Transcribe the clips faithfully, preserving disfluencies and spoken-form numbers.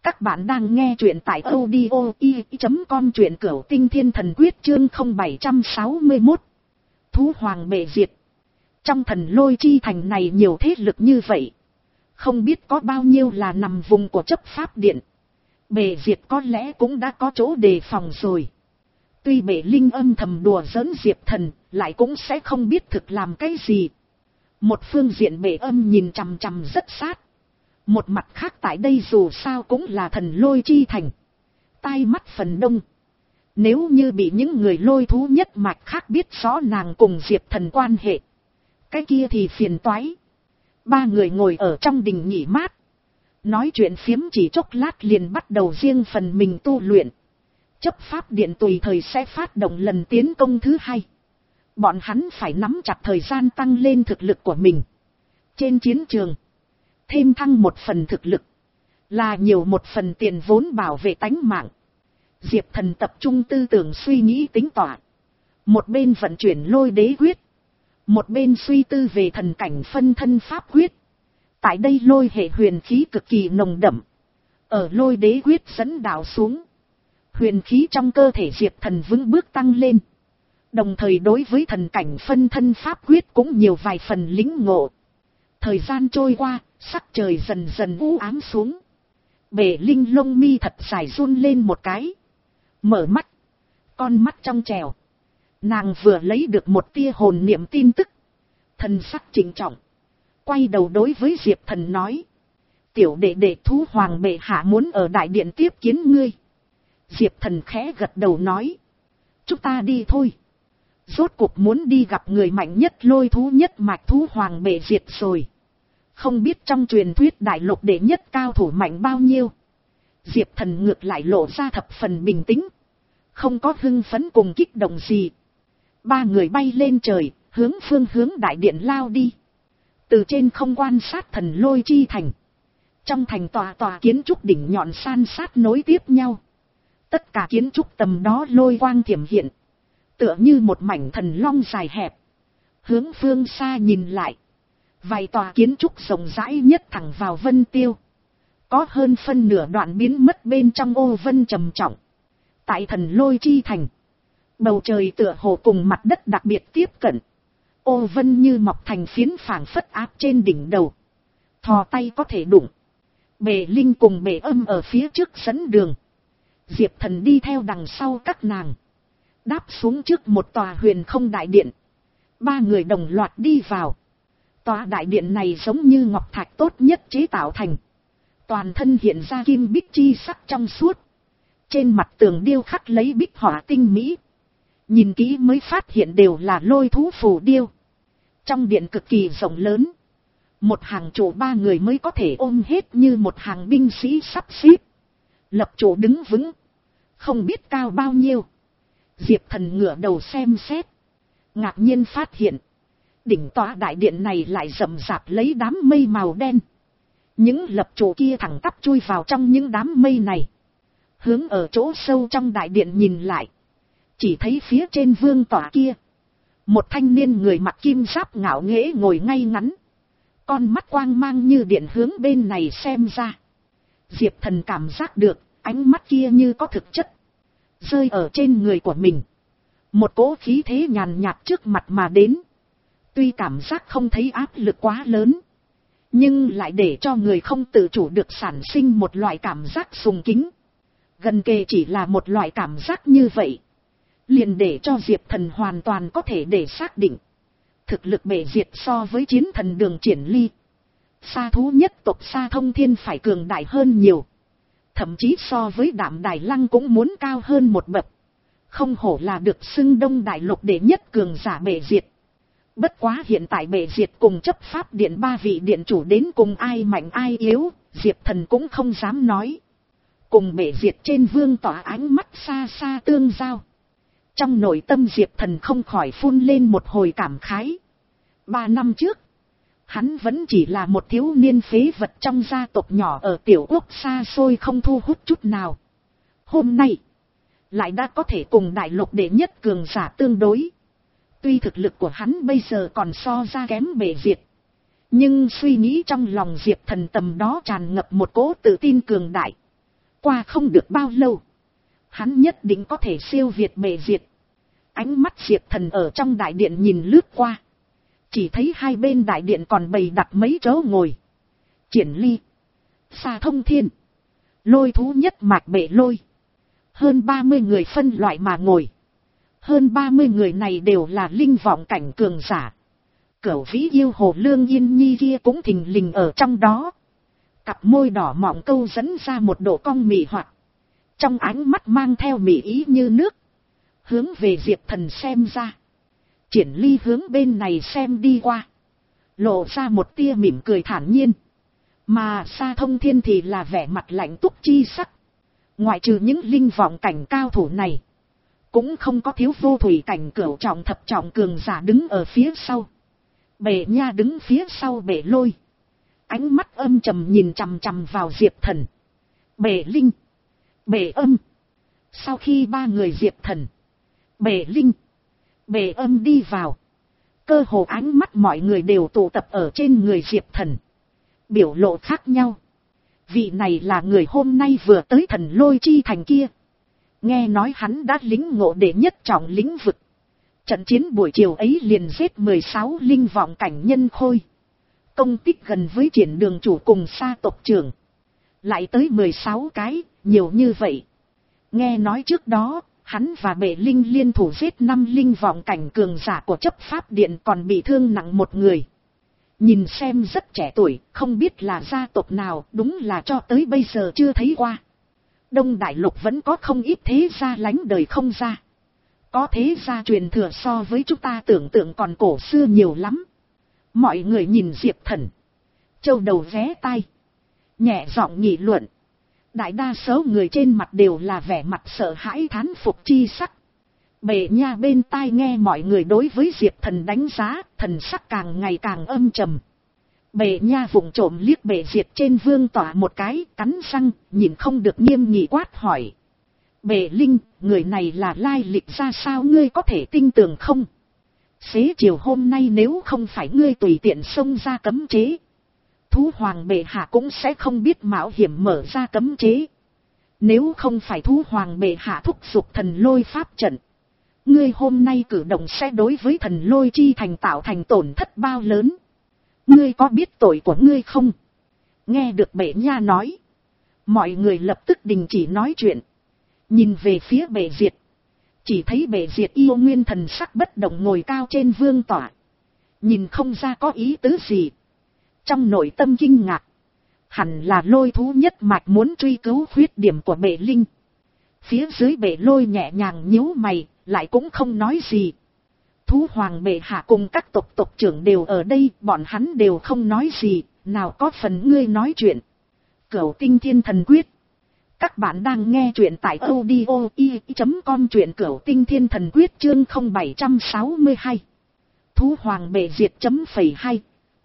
Các bạn đang nghe truyện tại audio i chấm com, truyện Cửu Tinh Thiên Thần Quyết chương không bảy sáu mốt. Thú hoàng bệ diệt. Trong Thần Lôi Chi thành này nhiều thế lực như vậy, không biết có bao nhiêu là nằm vùng của chấp pháp điện. Bệ diệt có lẽ cũng đã có chỗ đề phòng rồi. Tuy bệ linh âm thầm đùa giỡn Diệp Thần, lại cũng sẽ không biết thực làm cái gì. Một phương diện bệ âm nhìn chằm chằm rất sát. Một mặt khác tại đây dù sao cũng là Thần Lôi Chi thành, tai mắt phần đông. Nếu như bị những người lôi thú nhất mạch khác biết rõ nàng cùng Diệp Thần quan hệ, cái kia thì phiền toái. Ba người ngồi ở trong đình nghỉ mát, nói chuyện phiếm chỉ chốc lát liền bắt đầu riêng phần mình tu luyện. Chấp pháp điện tùy thời sẽ phát động lần tiến công thứ hai. Bọn hắn phải nắm chặt thời gian tăng lên thực lực của mình. Trên chiến trường, thêm thăng một phần thực lực, là nhiều một phần tiền vốn bảo vệ tánh mạng. Diệp Thần tập trung tư tưởng suy nghĩ tính tỏa. Một bên vận chuyển lôi đế quyết, một bên suy tư về thần cảnh phân thân pháp quyết. Tại đây lôi hệ huyền khí cực kỳ nồng đậm. Ở lôi đế quyết dẫn đạo xuống, huyền khí trong cơ thể Diệp Thần vững bước tăng lên. Đồng thời đối với thần cảnh phân thân pháp quyết cũng nhiều vài phần lĩnh ngộ. Thời gian trôi qua, sắc trời dần dần u ám xuống. Bể linh lông mi thật dài run lên một cái. Mở mắt, con mắt trong trèo. Nàng vừa lấy được một tia hồn niệm tin tức. Thần sắc trịnh trọng, quay đầu đối với Diệp Thần nói: tiểu đệ đệ thú hoàng bệ hạ muốn ở đại điện tiếp kiến ngươi. Diệp Thần khẽ gật đầu nói: chúng ta đi thôi. Rốt cuộc muốn đi gặp người mạnh nhất lôi thú nhất mạch thú hoàng bệ diệt rồi. Không biết trong truyền thuyết đại lục đệ nhất cao thủ mạnh bao nhiêu. Diệp Thần ngược lại lộ ra thập phần bình tĩnh, không có hưng phấn cùng kích động gì. Ba người bay lên trời, hướng phương hướng đại điện lao đi. Từ trên không quan sát Thần Lôi Chi thành. Trong thành tòa tòa kiến trúc đỉnh nhọn san sát nối tiếp nhau. Tất cả kiến trúc tầm đó lôi quang thiểm hiện, tựa như một mảnh thần long dài hẹp. Hướng phương xa nhìn lại, vài tòa kiến trúc rộng rãi nhất thẳng vào vân tiêu. Có hơn phân nửa đoạn biến mất bên trong ô vân trầm trọng. Tại Thần Lôi Chi thành, bầu trời tựa hồ cùng mặt đất đặc biệt tiếp cận. Ô vân như mọc thành phiến phảng phất áp trên đỉnh đầu, thò tay có thể đụng. Bệ linh cùng bệ âm ở phía trước dẫn đường. Diệp Thần đi theo đằng sau các nàng, đáp xuống trước một tòa huyền không đại điện. Ba người đồng loạt đi vào. Tòa đại điện này giống như ngọc thạch tốt nhất chế tạo thành, toàn thân hiện ra kim bích chi sắc trong suốt. Trên mặt tường điêu khắc lấy bích họa tinh mỹ, nhìn kỹ mới phát hiện đều là lôi thú phù điêu. Trong điện cực kỳ rộng lớn, một hàng trụ ba người mới có thể ôm hết như một hàng binh sĩ sắp xếp. Lập trụ đứng vững, không biết cao bao nhiêu. Diệp Thần ngửa đầu xem xét, ngạc nhiên phát hiện đỉnh tòa đại điện này lại rậm rạp lấy đám mây màu đen. Những lập trụ kia thẳng tắp chui vào trong những đám mây này. Hướng ở chỗ sâu trong đại điện nhìn lại, chỉ thấy phía trên vương tòa kia, một thanh niên người mặc kim giáp ngạo nghễ ngồi ngay ngắn, con mắt quang mang như điện hướng bên này xem ra. Diệp Thần cảm giác được ánh mắt kia như có thực chất, rơi ở trên người của mình. Một cỗ khí thế nhàn nhạt trước mặt mà đến. Tuy cảm giác không thấy áp lực quá lớn, nhưng lại để cho người không tự chủ được sản sinh một loại cảm giác sùng kính. Gần kề chỉ là một loại cảm giác như vậy, liền để cho Diệp Thần hoàn toàn có thể để xác định thực lực bệ diệt so với chiến thần Đường Triển Ly, sa thú nhất tộc Sa Thông Thiên phải cường đại hơn nhiều. Thậm chí so với Đạm Đài Lăng cũng muốn cao hơn một bậc. Không hổ là được xưng Đông Đại Lục đệ nhất cường giả bệ diệt. Bất quá hiện tại bệ diệt cùng chấp pháp điện ba vị điện chủ đến cùng ai mạnh ai yếu, Diệp Thần cũng không dám nói. Cùng bệ diệt trên vương tỏa ánh mắt xa xa tương giao. Trong nội tâm Diệp Thần không khỏi phun lên một hồi cảm khái. Ba năm trước, hắn vẫn chỉ là một thiếu niên phế vật trong gia tộc nhỏ ở tiểu quốc xa xôi không thu hút chút nào. Hôm nay, lại đã có thể cùng đại lục đệ nhất cường giả tương đối. Tuy thực lực của hắn bây giờ còn so ra kém bệ diệt, nhưng suy nghĩ trong lòng Diệp Thần tầm đó tràn ngập một cỗ tự tin cường đại. Qua không được bao lâu, hắn nhất định có thể siêu việt bệ diệt. Ánh mắt Diệp Thần ở trong đại điện nhìn lướt qua, chỉ thấy hai bên đại điện còn bày đặt mấy chỗ ngồi. Triển Ly, Sa Thông Thiên, Lôi Thú nhất mạch Bệ Lôi, hơn ba mươi người phân loại mà ngồi. Hơn ba mươi người này đều là linh vọng cảnh cường giả. Cửu vĩ yêu hồ Lương Yên Nhi kia cũng thình lình ở trong đó. Cặp môi đỏ mọng câu dẫn ra một độ cong mị hoặc, trong ánh mắt mang theo mị ý như nước, hướng về Diệp Thần xem ra. Triển Ly hướng bên này xem đi qua, lộ ra một tia mỉm cười thản nhiên. Mà Sa Thông Thiên thì là vẻ mặt lạnh túc chi sắc. Ngoại trừ những linh vọng cảnh cao thủ này, cũng không có thiếu vô thủy cảnh cửu trọng thập trọng cường giả đứng ở phía sau. Bệ Nha đứng phía sau Bệ Lôi, ánh mắt âm trầm nhìn chằm chằm vào Diệp Thần, Bệ Linh, Bệ Âm. Sau khi ba người Diệp Thần, Bệ Linh, Bệ Âm đi vào, cơ hồ ánh mắt mọi người đều tụ tập ở trên người Diệp Thần, biểu lộ khác nhau. Vị này là người hôm nay vừa tới Thần Lôi Chi Thành kia. Nghe nói hắn đã lĩnh ngộ đệ nhất trọng lĩnh vực. Trận chiến buổi chiều ấy liền giết mười sáu linh vọng cảnh nhân khôi. Công tích gần với Triển đường chủ cùng Sa tộc trưởng. Lại tới mười sáu cái, nhiều như vậy. Nghe nói trước đó, hắn và Bệ Linh liên thủ giết năm linh vọng cảnh cường giả của chấp pháp điện, còn bị thương nặng một người. Nhìn xem rất trẻ tuổi, không biết là gia tộc nào, đúng là cho tới bây giờ chưa thấy qua. Đông Đại Lục vẫn có không ít thế gia lánh đời không ra. Có thế gia truyền thừa so với chúng ta tưởng tượng còn cổ xưa nhiều lắm. Mọi người nhìn Diệp Thần, châu đầu vé tai, nhẹ giọng nghị luận. Đại đa số người trên mặt đều là vẻ mặt sợ hãi thán phục chi sắc. Bệ Nha bên tai nghe mọi người đối với Diệp Thần đánh giá, thần sắc càng ngày càng âm trầm. Bệ Nha vụng trộm liếc Bệ Diệt trên vương tỏa một cái, cắn răng, nhìn không được nghiêm nghị quát hỏi. Bệ Linh, người này là lai lịch ra sao, ngươi có thể tin tưởng không? Xế chiều hôm nay nếu không phải ngươi tùy tiện xông ra cấm chế, Thú Hoàng bệ hạ cũng sẽ không biết mạo hiểm mở ra cấm chế. Nếu không phải Thú Hoàng bệ hạ thúc giục Thần Lôi pháp trận, ngươi hôm nay cử động sẽ đối với Thần Lôi chi thành tạo thành tổn thất bao lớn. Ngươi có biết tội của ngươi không? Nghe được Bệ Nha nói, mọi người lập tức đình chỉ nói chuyện, nhìn về phía Bệ Diệt. Chỉ thấy Bệ Diệt yêu nguyên thần sắc bất động ngồi cao trên vương tọa, nhìn không ra có ý tứ gì. Trong nội tâm kinh ngạc, hẳn là Lôi Thú nhất mạch muốn truy cứu khuyết điểm của Bệ Linh. Phía dưới Bệ Lôi nhẹ nhàng nhíu mày, lại cũng không nói gì. Thú Hoàng bệ hạ cùng các tộc tộc trưởng đều ở đây, bọn hắn đều không nói gì, nào có phần ngươi nói chuyện. Cửu Tinh Thiên Thần Quyết. Các bạn đang nghe chuyện tại audio i chấm com, truyện Cửu Tinh Thiên Thần Quyết chương không bảy sáu hai. Thú Hoàng bệ diệt chấm phẩy hai.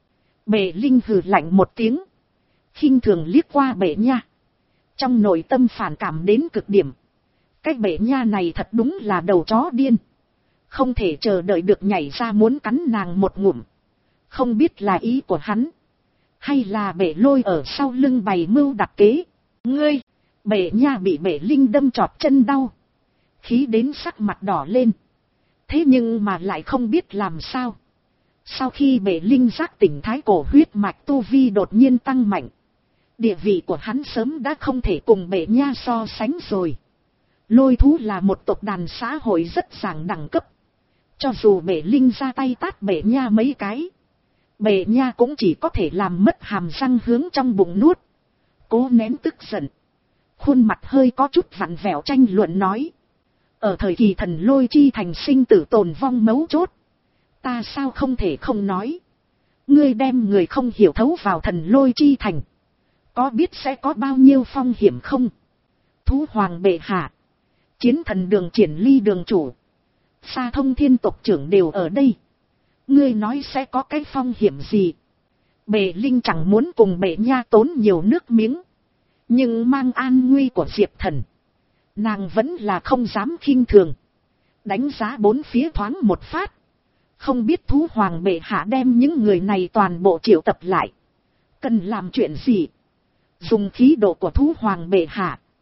Bệ Linh hừ lạnh một tiếng, khinh thường liếc qua Bệ Nha, trong nội tâm phản cảm đến cực điểm. Cái Bệ Nha này thật đúng là đầu chó điên, không thể chờ đợi được nhảy ra muốn cắn nàng một ngụm. Không biết là ý của hắn, hay là Bệ Lôi ở sau lưng bày mưu đặt kế. Ngươi! Bệ Nha bị Bệ Linh đâm chọt chân đau, khí đến sắc mặt đỏ lên. Thế nhưng mà lại không biết làm sao. Sau khi Bệ Linh giác tỉnh thái cổ huyết mạch tu vi đột nhiên tăng mạnh, địa vị của hắn sớm đã không thể cùng Bệ Nha so sánh rồi. Lôi Thú là một tộc đàn xã hội rất giảng đẳng cấp. Cho dù Bệ Linh ra tay tát Bệ Nha mấy cái, Bệ Nha cũng chỉ có thể làm mất hàm răng hướng trong bụng nuốt, cố nén tức giận. Khuôn mặt hơi có chút vặn vẹo tranh luận nói. Ở thời kỳ Thần Lôi chi thành sinh tử tồn vong mấu chốt, ta sao không thể không nói. Ngươi đem người không hiểu thấu vào Thần Lôi chi thành, có biết sẽ có bao nhiêu phong hiểm không? Thú Hoàng bệ hạ, Chiến Thần đường Triển Ly đường chủ, Sa Thông Thiên tộc trưởng đều ở đây. Ngươi nói sẽ có cái phong hiểm gì? Bệ Linh chẳng muốn cùng Bệ Nha tốn nhiều nước miếng, nhưng mang an nguy của Diệp Thần, nàng vẫn là không dám khinh thường. Đánh giá bốn phía thoáng một phát, không biết Thú Hoàng bệ hạ đem những người này toàn bộ triệu tập lại, cần làm chuyện gì? Dùng khí độ của Thú Hoàng bệ hạ,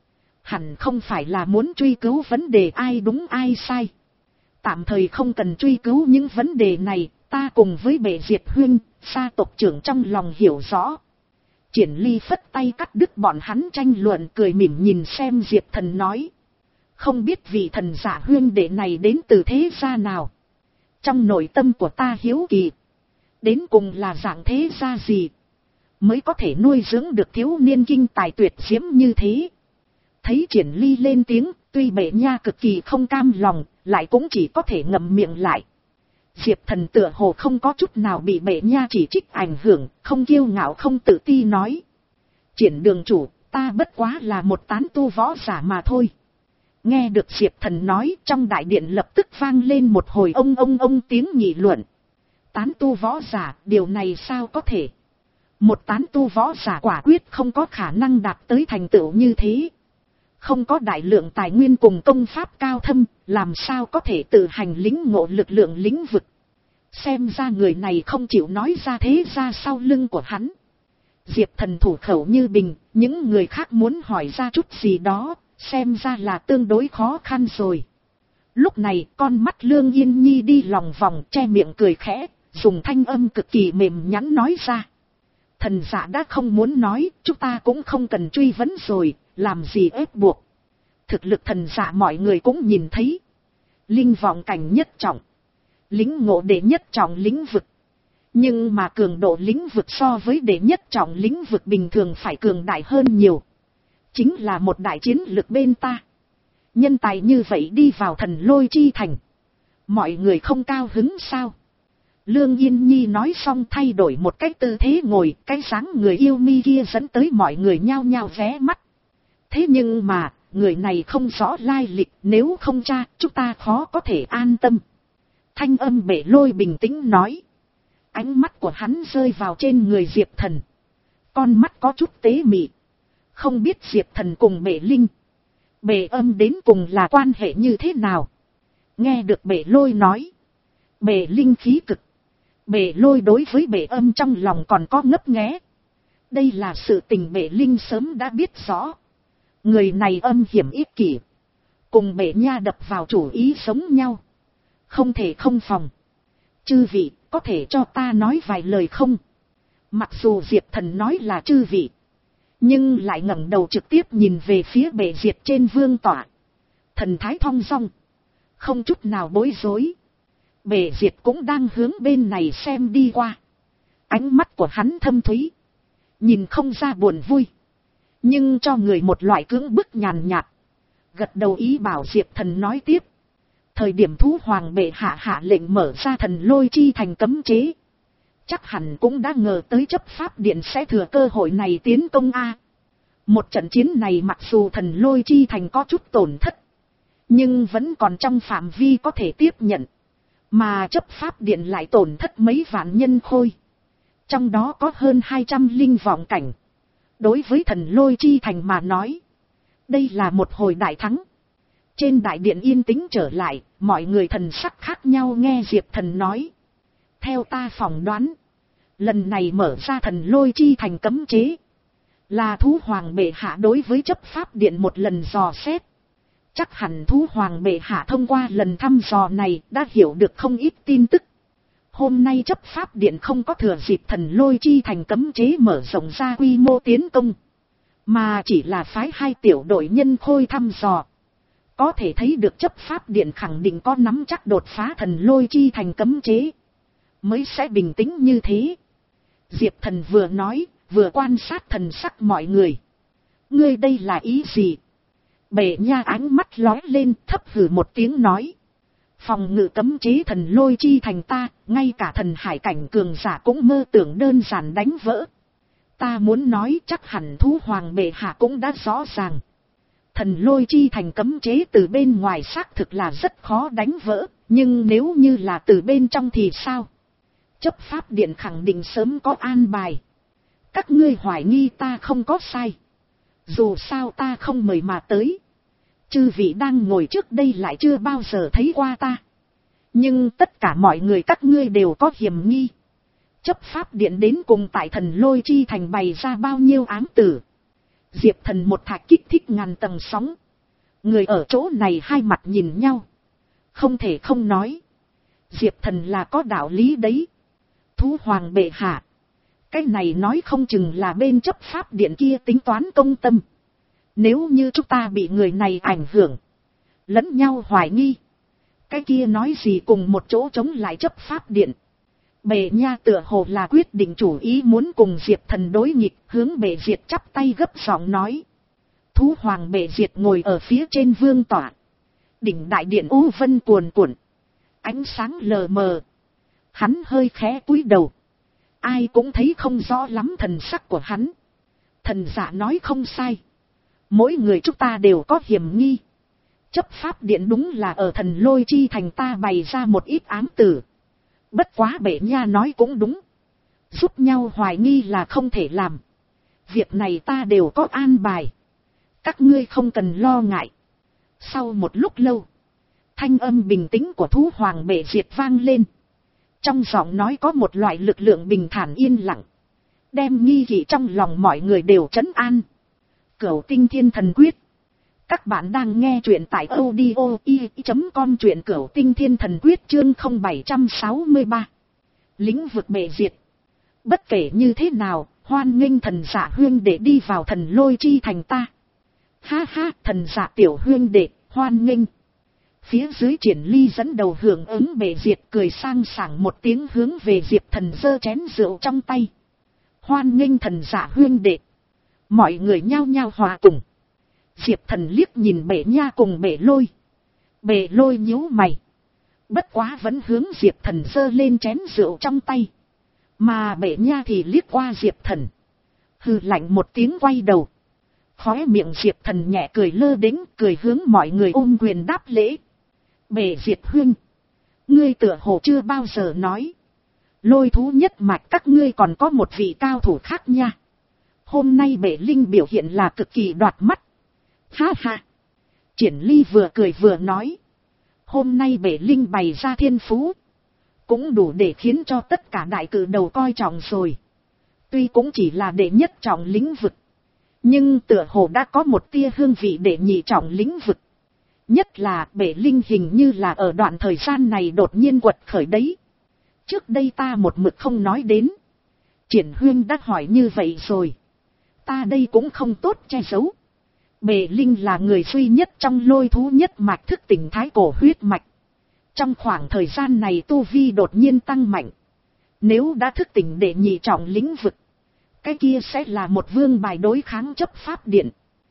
Hẳn không phải là muốn truy cứu vấn đề ai đúng ai sai. Tạm thời không cần truy cứu những vấn đề này, ta cùng với bệ Diệt huynh, gia tộc trưởng trong lòng hiểu rõ. Triển Ly phất tay cắt đứt bọn hắn tranh luận, cười mỉm nhìn xem Diệp Thần nói. Không biết vị thần giả huynh đệ này đến từ thế gia nào. Trong nội tâm của ta hiếu kỳ. Đến cùng là dạng thế gia gì mới có thể nuôi dưỡng được thiếu niên kinh tài tuyệt diễm như thế. Thấy Triển Ly lên tiếng, tuy bệ nha cực kỳ không cam lòng, lại cũng chỉ có thể ngậm miệng lại. Diệp Thần tựa hồ không có chút nào bị bệ nha chỉ trích ảnh hưởng, không kiêu ngạo không tự ti nói. Triển đường chủ, ta bất quá là một tán tu võ giả mà thôi. Nghe được Diệp Thần nói, trong đại điện lập tức vang lên một hồi ông ông ông tiếng nghị luận. Tán tu võ giả, điều này sao có thể? Một tán tu võ giả quả quyết không có khả năng đạt tới thành tựu như thế. Không có đại lượng tài nguyên cùng công pháp cao thâm, làm sao có thể tự hành lĩnh ngộ lực lượng lĩnh vực. Xem ra người này không chịu nói ra thế ra sau lưng của hắn. Diệp Thần thủ khẩu như bình, những người khác muốn hỏi ra chút gì đó, xem ra là tương đối khó khăn rồi. Lúc này con mắt Lương Yên Nhi đi lòng vòng che miệng cười khẽ, dùng thanh âm cực kỳ mềm nhắn nói ra. Thần giả đã không muốn nói, chúng ta cũng không cần truy vấn rồi, làm gì ép buộc. Thực lực thần giả mọi người cũng nhìn thấy. Linh vọng cảnh nhất trọng. Lĩnh ngộ đệ nhất trọng lĩnh vực. Nhưng mà cường độ lĩnh vực so với đệ nhất trọng lĩnh vực bình thường phải cường đại hơn nhiều. Chính là một đại chiến lực bên ta. Nhân tài như vậy đi vào thần lôi chi thành. Mọi người không cao hứng sao? Lương Yên Nhi nói xong thay đổi một cách tư thế ngồi, cái dáng người yêu mi kia dẫn tới mọi người nhao nhao vé mắt. Thế nhưng mà, người này không rõ lai lịch, nếu không tra, chúng ta khó có thể an tâm. Thanh âm Bệ Lôi bình tĩnh nói. Ánh mắt của hắn rơi vào trên người Diệp Thần. Con mắt có chút tế mị. Không biết Diệp Thần cùng Bệ Linh, Bệ Âm đến cùng là quan hệ như thế nào. Nghe được Bệ Lôi nói. Bệ Linh khí cực. Bệ Lôi đối với Bệ Âm trong lòng còn có ngấp nghé. Đây là sự tình Bệ Linh sớm đã biết rõ. Người này âm hiểm ích kỷ. Cùng Bệ Nha đập vào chủ ý sống nhau. Không thể không phòng. Chư vị, có thể cho ta nói vài lời không? Mặc dù Diệp Thần nói là chư vị. Nhưng lại ngẩng đầu trực tiếp nhìn về phía Bệ Diệt trên vương tọa. Thần thái thong dong. Không chút nào bối rối. Bệ Diệt cũng đang hướng bên này xem đi qua. Ánh mắt của hắn thâm thúy. Nhìn không ra buồn vui. Nhưng cho người một loại cưỡng bức nhàn nhạt. Gật đầu ý bảo Diệp Thần nói tiếp. Thời điểm Thú Hoàng bệ hạ hạ lệnh mở ra thần lôi chi thành cấm chế. Chắc hẳn cũng đã ngờ tới chấp pháp điện sẽ thừa cơ hội này tiến công A. Một trận chiến này mặc dù thần lôi chi thành có chút tổn thất. Nhưng vẫn còn trong phạm vi có thể tiếp nhận. Mà chấp pháp điện lại tổn thất mấy vạn nhân khôi. Trong đó có hơn hai trăm linh vọng cảnh. Đối với thần lôi chi thành mà nói. Đây là một hồi đại thắng. Trên đại điện yên tĩnh trở lại, mọi người thần sắc khác nhau nghe Diệp Thần nói. Theo ta phỏng đoán, lần này mở ra thần lôi chi thành cấm chế. Là Thú Hoàng bệ hạ đối với chấp pháp điện một lần dò xét. Chắc hẳn Thú Hoàng bệ hạ thông qua lần thăm dò này đã hiểu được không ít tin tức. Hôm nay chấp pháp điện không có thừa dịp thần lôi chi thành cấm chế mở rộng ra quy mô tiến công. Mà chỉ là phái hai tiểu đội nhân khôi thăm dò. Có thể thấy được chấp pháp điện khẳng định có nắm chắc đột phá thần lôi chi thành cấm chế. Mới sẽ bình tĩnh như thế. Diệp Thần vừa nói, vừa quan sát thần sắc mọi người. Ngươi đây là ý gì? Bệ Nha ánh mắt lóe lên thấp hừ một tiếng nói. Phòng ngự cấm chế thần lôi chi thành ta, ngay cả thần hải cảnh cường giả cũng mơ tưởng đơn giản đánh vỡ. Ta muốn nói chắc hẳn Thú Hoàng bệ hạ cũng đã rõ ràng. Thần lôi chi thành cấm chế từ bên ngoài xác thực là rất khó đánh vỡ, nhưng nếu như là từ bên trong thì sao? Chấp pháp điện khẳng định sớm có an bài. Các ngươi hoài nghi ta không có sai. Dù sao ta không mời mà tới. Chư vị đang ngồi trước đây lại chưa bao giờ thấy qua ta. Nhưng tất cả mọi người các ngươi đều có hiểm nghi. Chấp pháp điện đến cùng tại thần lôi chi thành bày ra bao nhiêu ám tử. Diệp Thần một thạch kích thích ngàn tầng sóng. Người ở chỗ này hai mặt nhìn nhau. Không thể không nói. Diệp Thần là có đạo lý đấy. Thú hoàng bệ hạ. Cái này nói không chừng là bên chấp pháp điện kia tính toán công tâm. Nếu như chúng ta bị người này ảnh hưởng. Lẫn nhau hoài nghi. Cái kia nói gì cùng một chỗ chống lại chấp pháp điện. Bệ nha tựa hồ là quyết định chủ ý muốn cùng Diệp Thần đối nghịch, hướng bệ diệt chắp tay gấp giọng nói. Thú hoàng bệ diệt ngồi ở phía trên vương tọa. Đỉnh đại điện u vân cuồn cuộn. Ánh sáng lờ mờ. Hắn hơi khẽ cúi đầu. Ai cũng thấy không rõ lắm thần sắc của hắn. Thần giả nói không sai. Mỗi người chúng ta đều có hiểm nghi. Chấp pháp điện đúng là ở thần lôi chi thành ta bày ra một ít ám tử. Bất quá bệ nha nói cũng đúng. Giúp nhau hoài nghi là không thể làm. Việc này ta đều có an bài. Các ngươi không cần lo ngại. Sau một lúc lâu. Thanh âm bình tĩnh của thú hoàng bệ diệt vang lên. Trong giọng nói có một loại lực lượng bình thản yên lặng. Đem nghi kỵ trong lòng mọi người đều trấn an. Cửu tinh thiên thần quyết. Các bạn đang nghe truyện tại audio i chấm com truyện cửu tinh thiên thần quyết chương không bảy sáu ba. Lĩnh vực bệ diệt. Bất kể như thế nào, hoan nghênh thần giả huyên để đi vào thần lôi chi thành ta. Ha ha, thần giả tiểu huyên đệ, hoan nghênh. Phía dưới Triển Ly dẫn đầu hưởng ứng bệ diệt cười sang sảng một tiếng hướng về Diệp Thần giơ chén rượu trong tay. Hoan nghênh thần giả huyên đệ. Mọi người nhao nhao hòa cùng. Diệp Thần liếc nhìn bệ nha cùng bệ lôi. Bệ lôi nhíu mày. Bất quá vẫn hướng Diệp Thần giơ lên chén rượu trong tay. Mà bệ nha thì liếc qua Diệp Thần. Hừ lạnh một tiếng quay đầu. Khóe miệng Diệp Thần nhẹ cười lơ đễnh, cười hướng mọi người ôm quyền đáp lễ. Bệ diệt huynh. Ngươi tựa hồ chưa bao giờ nói. Lôi thú nhất mạch các ngươi còn có một vị cao thủ khác nha. Hôm nay bệ linh biểu hiện là cực kỳ đoạt mắt. Ha ha. Triển Ly vừa cười vừa nói. Hôm nay bệ linh bày ra thiên phú. Cũng đủ để khiến cho tất cả đại cử đầu coi trọng rồi. Tuy cũng chỉ là đệ nhất trọng lĩnh vực. Nhưng tựa hồ đã có một tia hương vị đệ nhị trọng lĩnh vực. Nhất là bệ linh hình như là ở đoạn thời gian này đột nhiên quật khởi đấy. Trước đây ta một mực không nói đến. Triển huyên đã hỏi như vậy rồi. Ta đây cũng không tốt che giấu. Bệ linh là người duy nhất trong lôi thú nhất mạch thức tỉnh thái cổ huyết mạch. Trong khoảng thời gian này tu vi đột nhiên tăng mạnh. Nếu đã thức tỉnh đệ nhị trọng lĩnh vực. Cái kia sẽ là một vương bài đối kháng chấp pháp điện.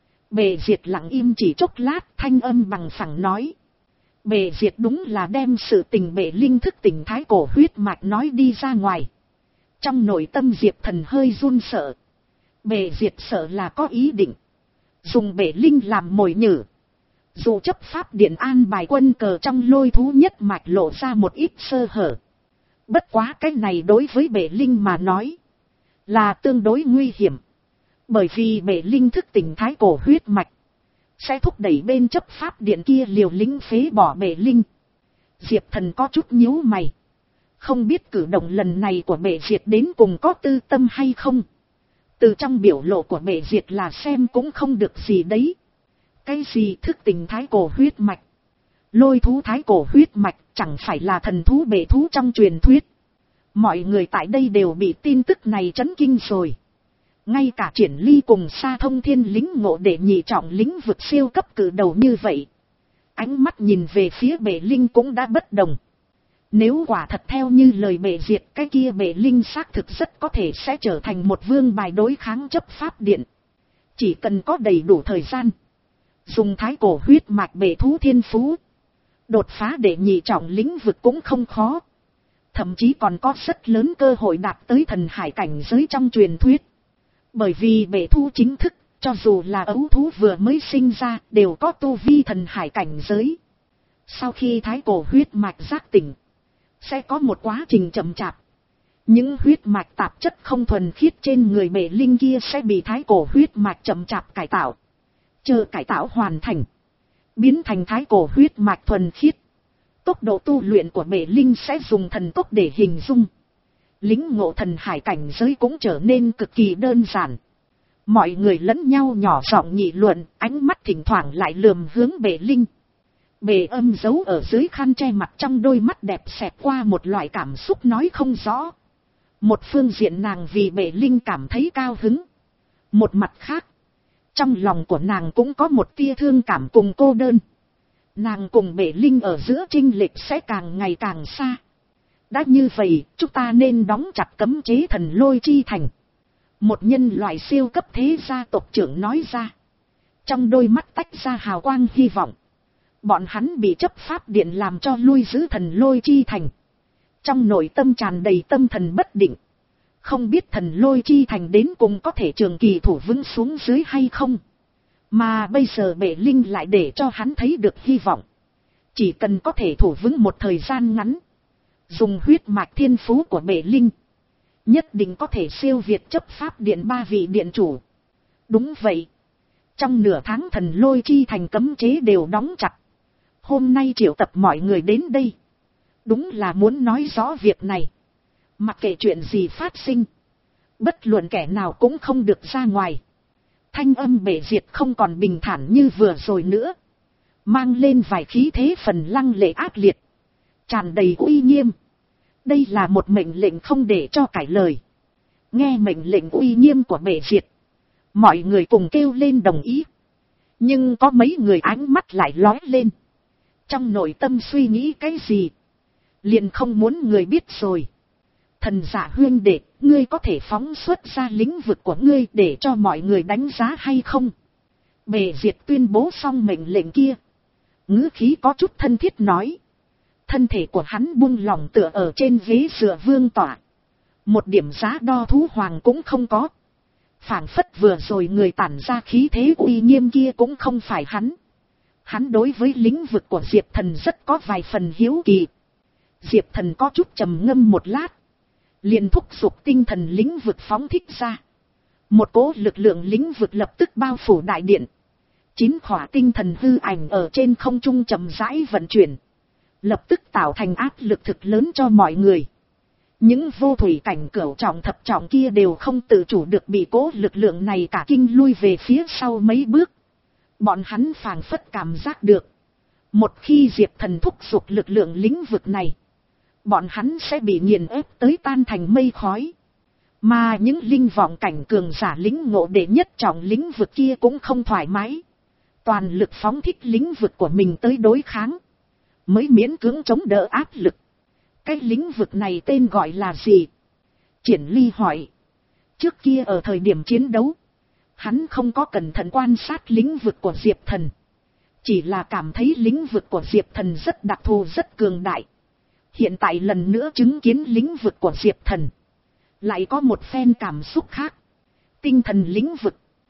Bệ diệt lặng im chỉ chốc lát, thanh âm bằng phẳng nói. Bệ diệt đúng là đem sự tình bệ linh thức tỉnh thái cổ huyết mạch nói đi ra ngoài. Trong nội tâm Diệp Thần hơi run sợ. Bệ diệt sợ là có ý định. Dùng bệ linh làm mồi nhử. Dù chấp pháp điện an bài quân cờ trong lôi thú nhất mạch lộ ra một ít sơ hở. Bất quá cái này đối với bệ linh mà nói. Là tương đối nguy hiểm. Bởi vì bệ linh thức tỉnh thái cổ huyết mạch. Sẽ thúc đẩy bên chấp pháp điện kia liều lĩnh phế bỏ bệ linh. Diệp Thần có chút nhíu mày. Không biết cử động lần này của bệ diệt đến cùng có tư tâm hay không. Từ trong biểu lộ của bệ diệt là xem cũng không được gì đấy. Cái gì thức tỉnh thái cổ huyết mạch. Lôi thú thái cổ huyết mạch chẳng phải là thần thú bệ thú trong truyền thuyết. Mọi người tại đây đều bị tin tức này chấn kinh rồi. Ngay cả Triển Ly cùng Sa Thông Thiên lĩnh ngộ để nhị trọng lĩnh vực siêu cấp cử đầu như vậy. Ánh mắt nhìn về phía bệ linh cũng đã bất đồng. Nếu quả thật theo như lời bệ diệt, cái kia bệ linh xác thực rất có thể sẽ trở thành một vương bài đối kháng chấp pháp điện. Chỉ cần có đầy đủ thời gian. Dùng thái cổ huyết mạch bệ thú thiên phú. Đột phá để nhị trọng lĩnh vực cũng không khó. Thậm chí còn có rất lớn cơ hội đạt tới thần hải cảnh giới trong truyền thuyết. Bởi vì bệ thú chính thức, cho dù là ấu thú vừa mới sinh ra, đều có tu vi thần hải cảnh giới. Sau khi thái cổ huyết mạch giác tỉnh, sẽ có một quá trình chậm chạp. Những huyết mạch tạp chất không thuần khiết trên người bệ linh kia sẽ bị thái cổ huyết mạch chậm chạp cải tạo. Chờ cải tạo hoàn thành, biến thành thái cổ huyết mạch thuần khiết. Tốc độ tu luyện của bệ linh sẽ dùng thần tốc để hình dung. Lính ngộ thần hải cảnh giới cũng trở nên cực kỳ đơn giản. Mọi người lẫn nhau nhỏ giọng nghị luận, ánh mắt thỉnh thoảng lại lườm hướng Bệ Linh. Bệ Âm giấu ở dưới khăn che mặt, trong đôi mắt đẹp xẹt qua một loại cảm xúc nói không rõ. Một phương diện nàng vì Bệ Linh cảm thấy cao hứng. Một mặt khác, trong lòng của nàng cũng có một tia thương cảm cùng cô đơn. Nàng cùng Bệ Linh ở giữa chênh lệch sẽ càng ngày càng xa. Đã như vậy, chúng ta nên đóng chặt cấm chế thần lôi chi thành. Một nhân loại siêu cấp thế gia tộc trưởng nói ra. Trong đôi mắt tách ra hào quang hy vọng. Bọn hắn bị chấp pháp điện làm cho lui giữ thần lôi chi thành. Trong nội tâm tràn đầy tâm thần bất định. Không biết thần lôi chi thành đến cùng có thể trường kỳ thủ vững xuống dưới hay không. Mà bây giờ Bệ Linh lại để cho hắn thấy được hy vọng. Chỉ cần có thể thủ vững một thời gian ngắn. Dùng huyết mạch thiên phú của Bệ Linh. Nhất định có thể siêu việt chấp pháp điện ba vị điện chủ. Đúng vậy. Trong nửa tháng thần lôi chi thành cấm chế đều đóng chặt. Hôm nay triệu tập mọi người đến đây. Đúng là muốn nói rõ việc này. Mặc kệ chuyện gì phát sinh. Bất luận kẻ nào cũng không được ra ngoài. Thanh âm Bệ Diệt không còn bình thản như vừa rồi nữa. Mang lên vài khí thế phần lăng lệ ác liệt. Tràn đầy uy nghiêm. Đây là một mệnh lệnh không để cho cãi lời. Nghe mệnh lệnh uy nghiêm của Bệ Diệt. Mọi người cùng kêu lên đồng ý. Nhưng có mấy người ánh mắt lại lóe lên. Trong nội tâm suy nghĩ cái gì. Liền không muốn người biết rồi. Thần Dạ huyên đệ, ngươi có thể phóng xuất ra lĩnh vực của ngươi để cho mọi người đánh giá hay không? Bệ Diệt tuyên bố xong mệnh lệnh kia. Ngữ khí có chút thân thiết nói. Thân thể của hắn buông lỏng tựa ở trên ghế dựa vương tọa. Một điểm giá đo thú hoàng cũng không có. Phảng phất vừa rồi người tản ra khí thế uy nghiêm kia cũng không phải hắn. Hắn đối với lĩnh vực của Diệp Thần rất có vài phần hiếu kỳ. Diệp Thần có chút trầm ngâm một lát. Liền thúc giục tinh thần lĩnh vực phóng thích ra. Một cỗ lực lượng lĩnh vực lập tức bao phủ đại điện. Chín khỏa tinh thần hư ảnh ở trên không trung chậm rãi vận chuyển. Lập tức tạo thành áp lực thực lớn cho mọi người. Những vô thủy cảnh cửu trọng thập trọng kia đều không tự chủ được bị cỗ lực lượng này cả kinh lui về phía sau mấy bước. Bọn hắn phảng phất cảm giác được. Một khi Diệp Thần thúc giục lực lượng lĩnh vực này. Bọn hắn sẽ bị nghiền ép tới tan thành mây khói. Mà những linh vọng cảnh cường giả lĩnh ngộ đệ nhất trọng lĩnh vực kia cũng không thoải mái. Toàn lực phóng thích lĩnh vực của mình tới đối kháng. Mới miễn cưỡng chống đỡ áp lực. Cái lĩnh vực này tên gọi là gì? Triển Ly hỏi. Trước kia ở thời điểm chiến đấu. Hắn không có cẩn thận quan sát lĩnh vực của Diệp Thần. Chỉ là cảm thấy lĩnh vực của Diệp Thần rất đặc thù, rất cường đại. Hiện tại lần nữa chứng kiến lĩnh vực của Diệp Thần. Lại có một phen cảm xúc khác. Tinh thần lĩnh vực.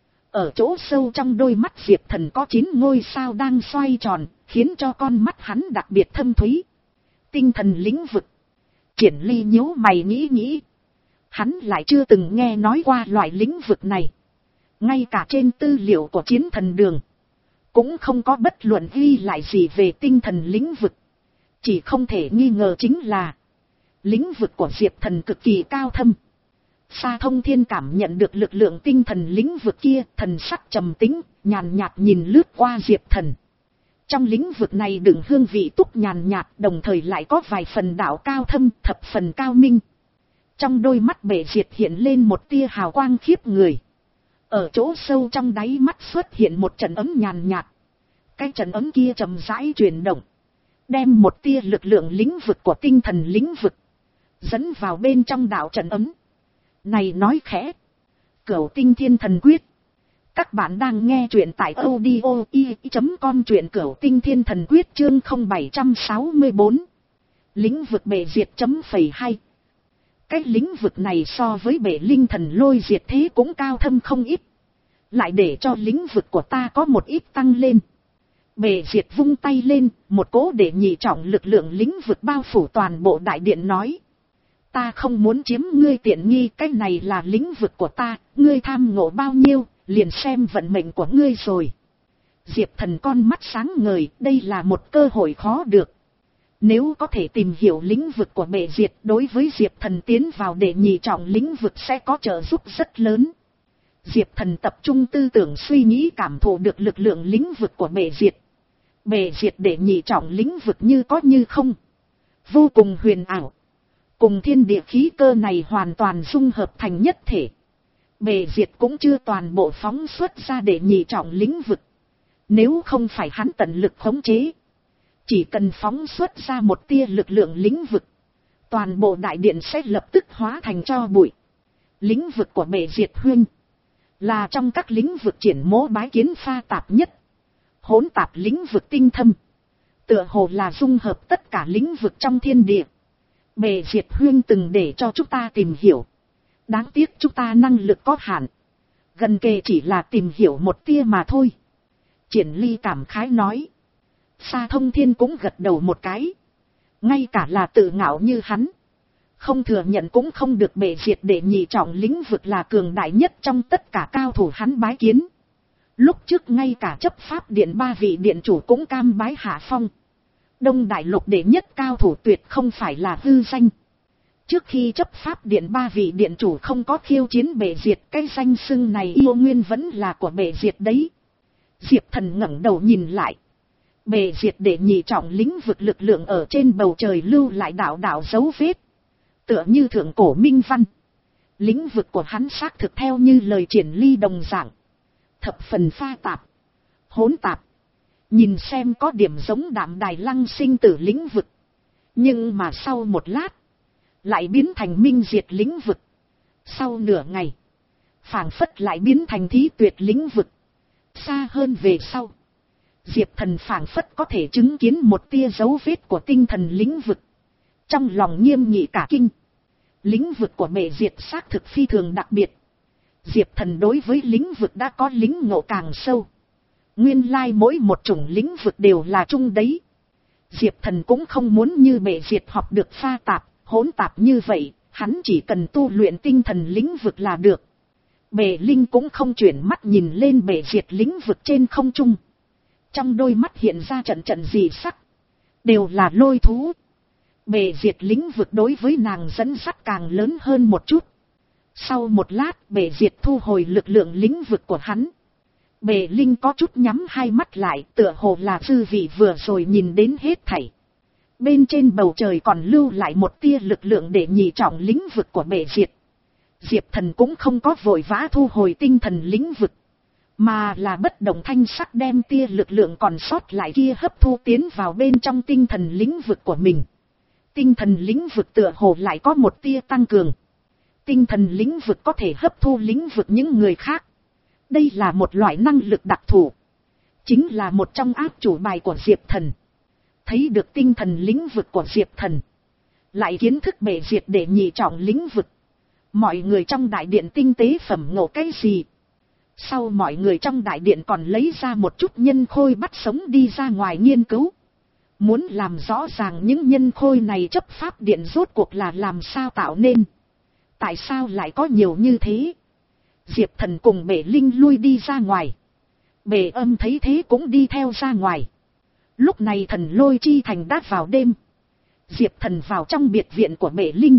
Ở chỗ sâu trong đôi mắt Diệp Thần có chín ngôi sao đang xoay tròn, khiến cho con mắt hắn đặc biệt thâm thúy. Tinh thần lĩnh vực. Triển Ly nhíu mày nghĩ nghĩ. Hắn lại chưa từng nghe nói qua loại lĩnh vực này. Ngay cả trên tư liệu của Chiến Thần Đường. Cũng không có bất luận ghi lại gì về tinh thần lĩnh vực. Chỉ không thể nghi ngờ chính là. Lĩnh vực của Diệp Thần cực kỳ cao thâm. Sa Thông Thiên cảm nhận được lực lượng tinh thần lĩnh vực kia, thần sắc trầm tĩnh, nhàn nhạt nhìn lướt qua Diệp Thần. Trong lĩnh vực này đựng hương vị túc nhàn nhạt, đồng thời lại có vài phần đạo cao thâm, thập phần cao minh. Trong đôi mắt Bệ Diệt hiện lên một tia hào quang khiếp người. Ở chỗ sâu trong đáy mắt xuất hiện một trận ấm nhàn nhạt. Cái trận ấm kia chậm rãi chuyển động. Đem một tia lực lượng lĩnh vực của tinh thần lĩnh vực. Dẫn vào bên trong đạo trận ấm. Này nói khẽ. Cửu Tinh Thiên Thần Quyết. Các bạn đang nghe truyện tại audio i chấm com truyện Cửu Tinh Thiên Thần Quyết chương không bảy sáu bốn. Lĩnh vực Bệ Diệt chấm phẩy hai. Cái lĩnh vực này so với Bệ Linh Thần Lôi Diệt thế cũng cao thâm không ít. Lại để cho lĩnh vực của ta có một ít tăng lên. Bệ Diệt vung tay lên, một cỗ để nhị trọng lực lượng lĩnh vực bao phủ toàn bộ đại điện nói. Ta không muốn chiếm ngươi tiện nghi, cái này là lĩnh vực của ta, ngươi tham ngộ bao nhiêu, liền xem vận mệnh của ngươi rồi. Diệp Thần con mắt sáng ngời, đây là một cơ hội khó được. Nếu có thể tìm hiểu lĩnh vực của Bệ Diệt, đối với Diệp Thần tiến vào đệ nhị trọng lĩnh vực sẽ có trợ giúp rất lớn. Diệp Thần tập trung tư tưởng suy nghĩ cảm thụ được lực lượng lĩnh vực của bệ diệt. Bệ diệt để nhị trọng lĩnh vực như có như không. Vô cùng huyền ảo. Cùng thiên địa khí cơ này hoàn toàn dung hợp thành nhất thể. Bệ diệt cũng chưa toàn bộ phóng xuất ra để nhị trọng lĩnh vực. Nếu không phải hắn tận lực khống chế. Chỉ cần phóng xuất ra một tia lực lượng lĩnh vực. Toàn bộ đại điện sẽ lập tức hóa thành tro bụi. Lĩnh vực của bệ diệt huynh. Là trong các lĩnh vực triển mố bái kiến pha tạp nhất. Hỗn tạp lĩnh vực tinh thâm. Tựa hồ là dung hợp tất cả lĩnh vực trong thiên địa. Bệ diệt huyên từng để cho chúng ta tìm hiểu. Đáng tiếc chúng ta năng lực có hạn. Gần kề chỉ là tìm hiểu một tia mà thôi. Triển Ly cảm khái nói. Sa Thông Thiên cũng gật đầu một cái. Ngay cả là tự ngạo như hắn. Không thừa nhận cũng không được bệ diệt để nhị trọng lĩnh vực là cường đại nhất trong tất cả cao thủ hắn bái kiến. Lúc trước ngay cả chấp pháp điện ba vị điện chủ cũng cam bái hạ phong. Đông đại lục đệ nhất cao thủ tuyệt không phải là hư danh. Trước khi chấp pháp điện ba vị điện chủ không có khiêu chiến bệ diệt, cái danh xưng này yêu nguyên vẫn là của bệ diệt đấy. Diệp Thần ngẩng đầu nhìn lại. Bệ diệt để nhị trọng lĩnh vực lực lượng ở trên bầu trời lưu lại đạo đạo dấu vết. Tựa như thượng cổ minh văn. Lĩnh vực của hắn xác thực theo như lời Triển Ly đồng dạng. Thập phần pha tạp. Hỗn tạp. Nhìn xem có điểm giống Đạm Đài Lăng sinh tử lĩnh vực. Nhưng mà sau một lát. Lại biến thành minh diệt lĩnh vực. Sau nửa ngày. Phảng phất lại biến thành thí tuyệt lĩnh vực. Xa hơn về sau. Diệp Thần phảng phất có thể chứng kiến một tia dấu vết của tinh thần lĩnh vực. Trong lòng nghiêm nghị cả kinh. Lĩnh vực của bệ diệt xác thực phi thường đặc biệt. Diệp Thần đối với lĩnh vực đã có lĩnh ngộ càng sâu. Nguyên lai mỗi một chủng lĩnh vực đều là chung đấy. Diệp Thần cũng không muốn như bệ diệt học được pha tạp, hỗn tạp như vậy. Hắn chỉ cần tu luyện tinh thần lĩnh vực là được. Bệ Linh cũng không chuyển mắt nhìn lên bệ diệt lĩnh vực trên không trung. Trong đôi mắt hiện ra trận trận dị sắc. Đều là lôi thú. Bệ diệt lĩnh vực đối với nàng dẫn dắt càng lớn hơn một chút. Sau một lát bệ diệt thu hồi lực lượng lĩnh vực của hắn. Bệ Linh có chút nhắm hai mắt lại, tựa hồ là dư vị vừa rồi nhìn đến hết thảy. Bên trên bầu trời còn lưu lại một tia lực lượng để nhị trọng lĩnh vực của bệ diệt. Diệp Thần cũng không có vội vã thu hồi tinh thần lĩnh vực. Mà là bất động thanh sắc đem tia lực lượng còn sót lại kia hấp thu tiến vào bên trong tinh thần lĩnh vực của mình. Tinh thần lĩnh vực tựa hồ lại có một tia tăng cường. Tinh thần lĩnh vực có thể hấp thu lĩnh vực những người khác. Đây là một loại năng lực đặc thù. Chính là một trong áp chủ bài của Diệp Thần. Thấy được tinh thần lĩnh vực của Diệp Thần. Lại kiến thức bệ diệt để nhị trọng lĩnh vực. Mọi người trong đại điện tinh tế phẩm ngộ cái gì? Sau mọi người trong đại điện còn lấy ra một chút nhân khôi bắt sống đi ra ngoài nghiên cứu. Muốn làm rõ ràng những nhân khôi này chấp pháp điện rốt cuộc là làm sao tạo nên. Tại sao lại có nhiều như thế? Diệp Thần cùng bệ Linh lui đi ra ngoài. Bệ Âm thấy thế cũng đi theo ra ngoài. Lúc này Thần Lôi chi thành đã vào đêm. Diệp Thần vào trong biệt viện của bệ Linh.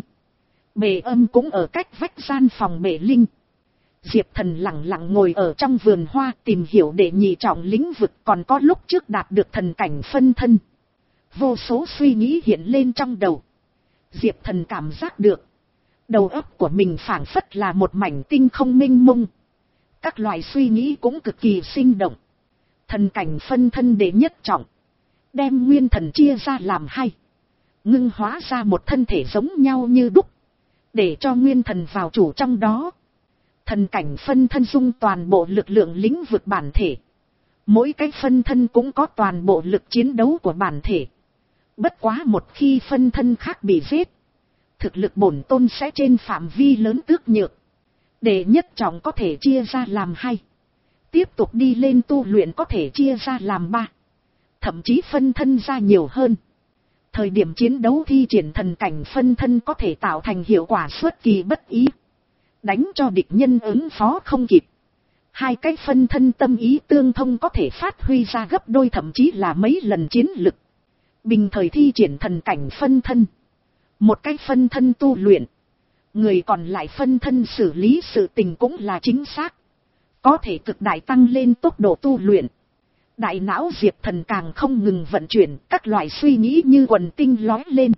Bệ Âm cũng ở cách vách gian phòng bệ Linh. Diệp Thần lặng lặng ngồi ở trong vườn hoa tìm hiểu để nhị trọng lĩnh vực, còn có lúc trước đạt được thần cảnh phân thân. Vô số suy nghĩ hiện lên trong đầu. Diệp Thần cảm giác được. Đầu óc của mình phảng phất là một mảnh tinh không mênh mông. Các loại suy nghĩ cũng cực kỳ sinh động. Thần cảnh phân thân đệ nhất trọng. Đem nguyên thần chia ra làm hai. Ngưng hóa ra một thân thể giống nhau như đúc. Để cho nguyên thần vào chủ trong đó. Thần cảnh phân thân dung toàn bộ lực lượng lĩnh vực bản thể. Mỗi cái phân thân cũng có toàn bộ lực chiến đấu của bản thể. Bất quá một khi phân thân khác bị giết. Thực lực bổn tôn sẽ trên phạm vi lớn tước nhược. Để nhất trọng có thể chia ra làm hai. Tiếp tục đi lên tu luyện có thể chia ra làm ba. Thậm chí phân thân ra nhiều hơn. Thời điểm chiến đấu thi triển thần cảnh phân thân có thể tạo thành hiệu quả xuất kỳ bất ý. Đánh cho địch nhân ứng phó không kịp. Hai cái phân thân tâm ý tương thông có thể phát huy ra gấp đôi thậm chí là mấy lần chiến lực. Bình thời thi triển thần cảnh phân thân. Một cái phân thân tu luyện. Người còn lại phân thân xử lý sự tình cũng là chính xác. có thể cực đại tăng lên tốc độ tu luyện. Đại não Diệp Thần càng không ngừng vận chuyển, các loại suy nghĩ như quần tinh lói lên.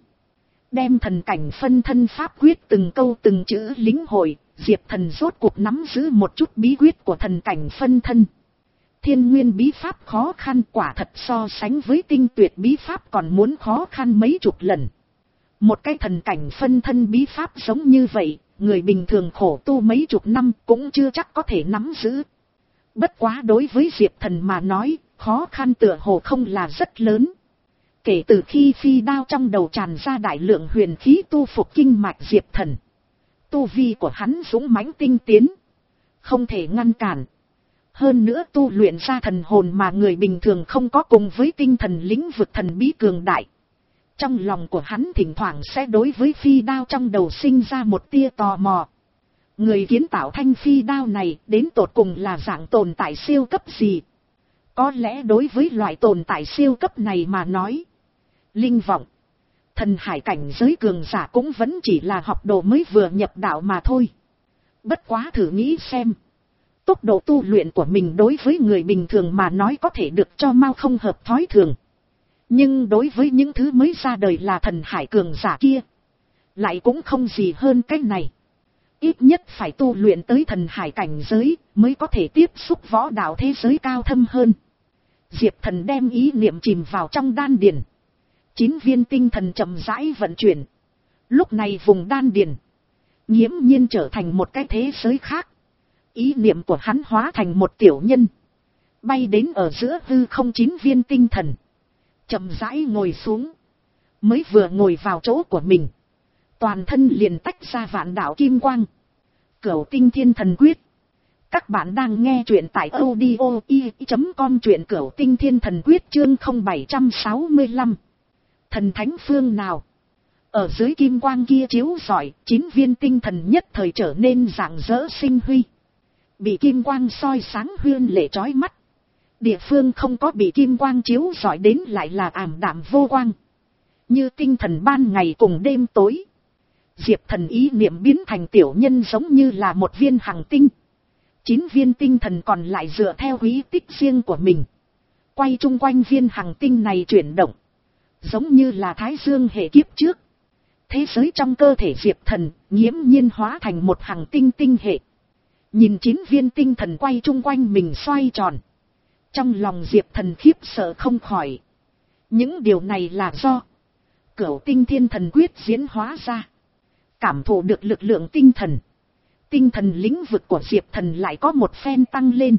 Đem thần cảnh phân thân pháp quyết từng câu từng chữ lĩnh hội, Diệp Thần rốt cuộc nắm giữ một chút bí quyết của thần cảnh phân thân. Thiên nguyên bí pháp khó khăn, quả thật so sánh với tinh tuyệt bí pháp còn muốn khó khăn mấy chục lần. Một cái thần cảnh phân thân bí pháp giống như vậy, người bình thường khổ tu mấy chục năm cũng chưa chắc có thể nắm giữ. Bất quá đối với Diệp Thần mà nói, khó khăn tựa hồ không là rất lớn. Kể từ khi phi đao trong đầu tràn ra đại lượng huyền khí tu phục kinh mạch Diệp Thần, tu vi của hắn dũng mãnh tinh tiến, không thể ngăn cản. Hơn nữa tu luyện ra thần hồn mà người bình thường không có, cùng với tinh thần lĩnh vực thần bí cường đại. Trong lòng của hắn thỉnh thoảng sẽ đối với phi đao trong đầu sinh ra một tia tò mò. Người kiến tạo thanh phi đao này đến tột cùng là dạng tồn tại siêu cấp gì? Có lẽ đối với loại tồn tại siêu cấp này mà nói, linh vọng, thần hải cảnh giới cường giả cũng vẫn chỉ là học đồ mới vừa nhập đạo mà thôi. Bất quá thử nghĩ xem, tốc độ tu luyện của mình đối với người bình thường mà nói có thể được cho mau không hợp thói thường. Nhưng đối với những thứ mới ra đời là thần hải cường giả kia, lại cũng không gì hơn cái này. Ít nhất phải tu luyện tới thần hải cảnh giới mới có thể tiếp xúc võ đạo thế giới cao thâm hơn. Diệp Thần đem ý niệm chìm vào trong đan điền. Chín viên tinh thần chậm rãi vận chuyển. Lúc này vùng đan điền nghiễm nhiên trở thành một cái thế giới khác. Ý niệm của hắn hóa thành một tiểu nhân, bay đến ở giữa hư không chín viên tinh thần, chậm rãi ngồi xuống. Mới vừa ngồi vào chỗ của mình, toàn thân liền tách ra vạn đạo kim quang. Cửu tinh thiên thần quyết. Các bạn đang nghe truyện tại audio i chấm com, truyện cửu tinh thiên thần quyết chương không bảy sáu lăm. Thần thánh phương nào? Ở dưới kim quang kia chiếu rọi, chín viên tinh thần nhất thời trở nên rạng rỡ sinh huy. Bị kim quang soi sáng huyên lệ chói mắt. Địa phương không có bị kim quang chiếu rọi đến lại là ảm đạm vô quang, như tinh thần ban ngày cùng đêm tối. Diệp Thần ý niệm biến thành tiểu nhân giống như là một viên hằng tinh. Chín viên tinh thần còn lại dựa theo quý tích riêng của mình, quay chung quanh viên hằng tinh này chuyển động, giống như là thái dương hệ kiếp trước. Thế giới trong cơ thể Diệp Thần nghiễm nhiên hóa thành một hằng tinh tinh hệ. Nhìn chín viên tinh thần quay chung quanh mình xoay tròn, trong lòng Diệp Thần khiếp sợ không khỏi. Những điều này là do cửu tinh thiên thần quyết diễn hóa ra. Cảm thụ được lực lượng tinh thần, tinh thần lĩnh vực của Diệp Thần lại có một phen tăng lên.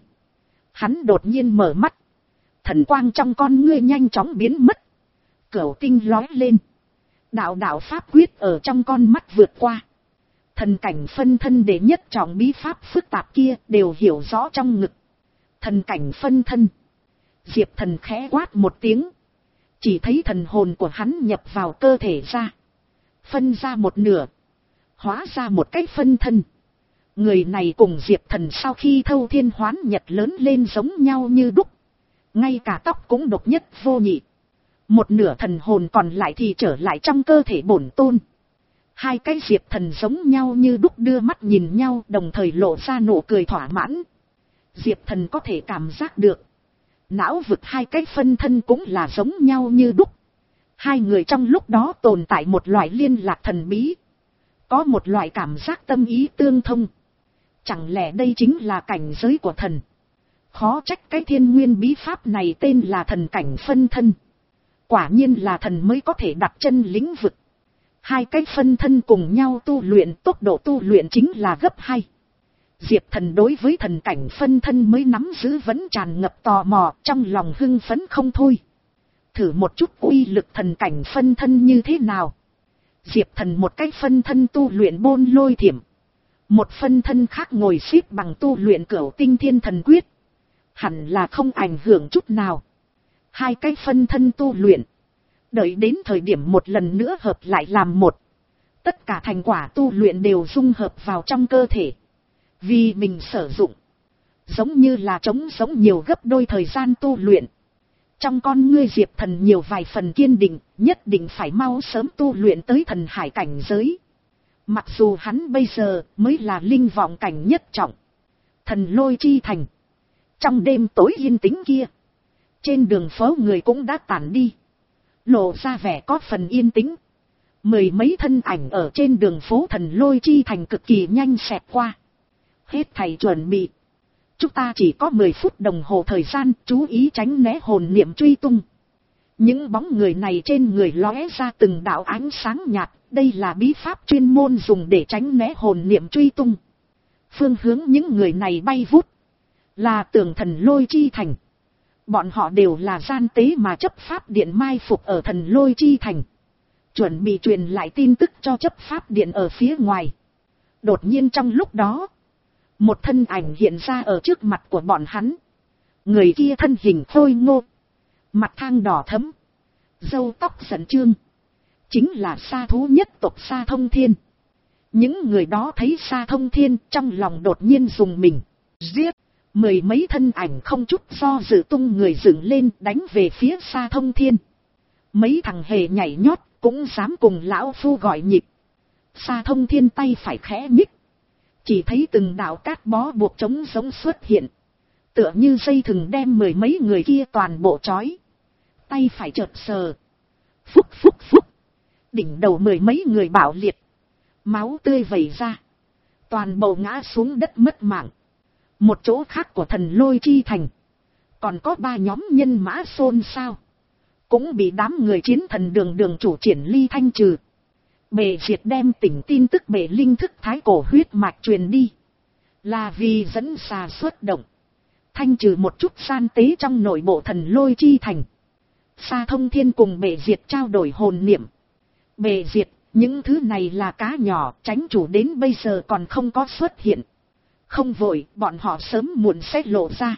Hắn đột nhiên mở mắt, thần quang trong con ngươi nhanh chóng biến mất. Cửu tinh lói lên, đạo đạo pháp quyết ở trong con mắt vượt qua. Thần cảnh phân thân đệ nhất trọng bí pháp phức tạp kia đều hiểu rõ trong ngực. Thần cảnh phân thân. Diệp Thần khẽ quát một tiếng, chỉ thấy thần hồn của hắn nhập vào cơ thể ra, phân ra một nửa, hóa ra một cái phân thân. Người này cùng Diệp Thần sau khi thâu thiên hoán nhật lớn lên giống nhau như đúc, ngay cả tóc cũng độc nhất vô nhị. Một nửa thần hồn còn lại thì trở lại trong cơ thể bổn tôn. Hai cái Diệp Thần giống nhau như đúc đưa mắt nhìn nhau, đồng thời lộ ra nụ cười thỏa mãn. Diệp Thần có thể cảm giác được, não vực hai cái phân thân cũng là giống nhau như đúc. Hai người trong lúc đó tồn tại một loại liên lạc thần bí, có một loại cảm giác tâm ý tương thông. Chẳng lẽ đây chính là cảnh giới của thần? Khó trách cái thiên nguyên bí pháp này tên là thần cảnh phân thân. Quả nhiên là thần mới có thể đặt chân lĩnh vực. Hai cái phân thân cùng nhau tu luyện, tốc độ tu luyện chính là gấp hai. Diệp Thần đối với thần cảnh phân thân mới nắm giữ vẫn tràn ngập tò mò, trong lòng hưng phấn không thôi. Thử một chút uy lực thần cảnh phân thân như thế nào. Diệp Thần một cái phân thân tu luyện bôn lôi thiểm, một phân thân khác ngồi xếp bằng tu luyện cửu tinh thiên thần quyết, hẳn là không ảnh hưởng chút nào. Hai cái phân thân tu luyện, đợi đến thời điểm một lần nữa hợp lại làm một, tất cả thành quả tu luyện đều dung hợp vào trong cơ thể, vì mình sử dụng, giống như là trống sống nhiều gấp đôi thời gian tu luyện. Trong con ngươi Diệp Thần nhiều vài phần kiên định, nhất định phải mau sớm tu luyện tới thần hải cảnh giới. Mặc dù hắn bây giờ mới là linh vọng cảnh nhất trọng, Thần Lôi Chi Thành. Trong đêm tối yên tĩnh kia, trên đường phố người cũng đã tản đi, lộ ra vẻ có phần yên tĩnh. Mười mấy thân ảnh ở trên đường phố Thần Lôi Chi Thành cực kỳ nhanh xẹt qua. Hết thầy chuẩn bị. Chúng ta chỉ có mười phút đồng hồ thời gian, chú ý tránh né hồn niệm truy tung. Những bóng người này trên người lóe ra từng đạo ánh sáng nhạt, đây là bí pháp chuyên môn dùng để tránh né hồn niệm truy tung. Phương hướng những người này bay vút là tường Thần Lôi Chi Thành. Bọn họ đều là gian tế mà chấp pháp điện mai phục ở Thần Lôi Chi Thành, chuẩn bị truyền lại tin tức cho chấp pháp điện ở phía ngoài. Đột nhiên trong lúc đó, một thân ảnh hiện ra ở trước mặt của bọn hắn. Người kia thân hình khôi ngô, mặt thang đỏ thẫm, râu tóc giận chương, chính là Sa thú nhất tộc Sa Thông Thiên. Những người đó thấy Sa Thông Thiên trong lòng đột nhiên rùng mình. Giết! Mười mấy thân ảnh không chút do dự tung người dựng lên đánh về phía Sa Thông Thiên. Mấy thằng hề nhảy nhót cũng dám cùng lão phu gọi nhịp. Sa Thông Thiên tay phải khẽ nhích, chỉ thấy từng đạo cát bó buộc trống giống xuất hiện, tựa như dây thừng đem mười mấy người kia toàn bộ trói. Tay phải chợt sờ, phúc phúc phúc, đỉnh đầu mười mấy người bạo liệt, máu tươi vẩy ra, toàn bộ ngã xuống đất mất mạng. Một chỗ khác của Thần Lôi Chi Thành, còn có ba nhóm nhân mã xôn xao, cũng bị đám người chiến thần đường đường chủ Triển Ly thanh trừ. Bệ diệt đem tỉnh tin tức bệ linh thức thái cổ huyết mạch truyền đi, là vì dẫn xà xuất động, thanh trừ một chút gian tế trong nội bộ Thần Lôi Chi Thành. Sa Thông Thiên cùng bệ diệt trao đổi hồn niệm. Bệ diệt, những thứ này là cá nhỏ, tránh chủ đến bây giờ còn không có xuất hiện. Không vội, bọn họ sớm muộn sẽ lộ ra.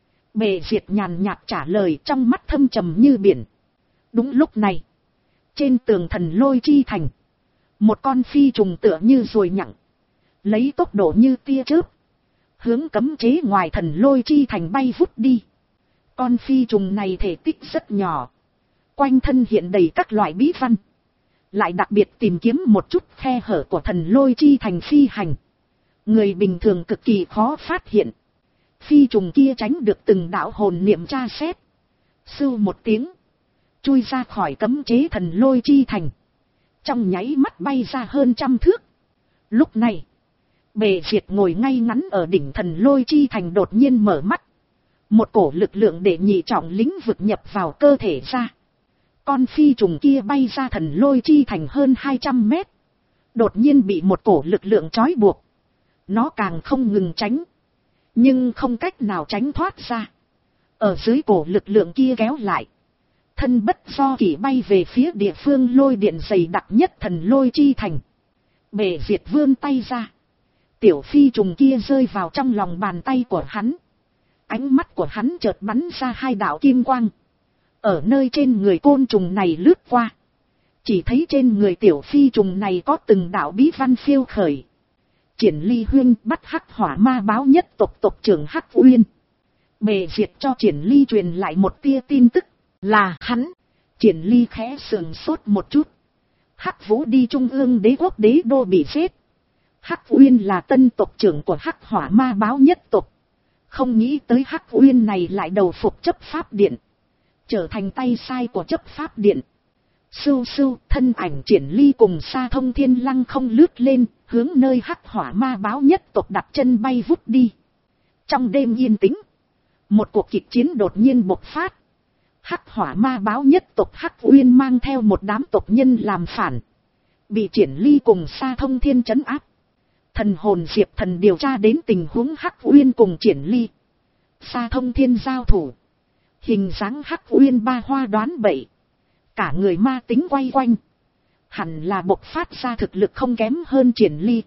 Bệ diệt nhàn nhạt trả lời, trong mắt thâm trầm như biển. Đúng lúc này, trên tường Thần Lôi Chi Thành, một con phi trùng tựa như ruồi nhặng, lấy tốc độ như tia chớp, hướng cấm chế ngoài Thần Lôi Chi Thành bay vút đi. Con phi trùng này thể tích rất nhỏ, quanh thân hiện đầy các loại bí văn, lại đặc biệt tìm kiếm một chút khe hở của Thần Lôi Chi Thành phi hành. Người bình thường cực kỳ khó phát hiện. Phi trùng kia tránh được từng đạo hồn niệm tra xét, sưu một tiếng, chui ra khỏi cấm chế Thần Lôi Chi Thành, trong nháy mắt bay ra hơn trăm thước. Lúc này, bệ diệt ngồi ngay ngắn ở đỉnh Thần Lôi Chi Thành đột nhiên mở mắt. Một cổ lực lượng để nhị trọng lĩnh vực nhập vào cơ thể ra. Con phi trùng kia bay ra Thần Lôi Chi Thành hơn hai trăm mét, đột nhiên bị một cổ lực lượng trói buộc. Nó càng không ngừng tránh, nhưng không cách nào tránh thoát ra. Ở dưới cổ lực lượng kia kéo lại, thân bất do kỷ bay về phía địa phương lôi điện dày đặc nhất Thần Lôi Chi Thành. Bệ diệt vươn tay ra, tiểu phi trùng kia rơi vào trong lòng bàn tay của hắn. Ánh mắt của hắn chợt bắn ra hai đạo kim quang, ở nơi trên người côn trùng này lướt qua. Chỉ thấy trên người tiểu phi trùng này có từng đạo bí văn phiêu khởi. Triển Ly huyên bắt hắc hỏa ma báo nhất tộc tộc trưởng Hắc Uyên. Bệ diệt cho Triển Ly truyền lại một tia tin tức, là hắn. Triển Ly khẽ sườn sốt một chút. Hắc Vũ đi trung ương đế quốc đế đô bị giết. Hắc Uyên là tân tộc trưởng của hắc hỏa ma báo nhất tộc. Không nghĩ tới Hắc Uyên này lại đầu phục chấp pháp điện, trở thành tay sai của chấp pháp điện. Sưu sưu, thân ảnh Triển Ly cùng Sa Thông Thiên lăng không lướt lên, hướng nơi hắc hỏa ma báo nhất tộc đặt chân bay vút đi. Trong đêm yên tĩnh, một cuộc kịch chiến đột nhiên bộc phát. Hắc hỏa ma báo nhất tộc Hắc Uyên mang theo một đám tộc nhân làm phản, bị Triển Ly cùng Sa Thông Thiên trấn áp. Thần hồn diệp thần điều tra đến tình huống Hắc Uyên cùng Triển Ly, Sa Thông Thiên giao thủ. Hình dáng Hắc Uyên ba hoa đoán bậy, cả người ma tính quay quanh, hẳn là bộc phát ra thực lực không kém hơn Triển Ly.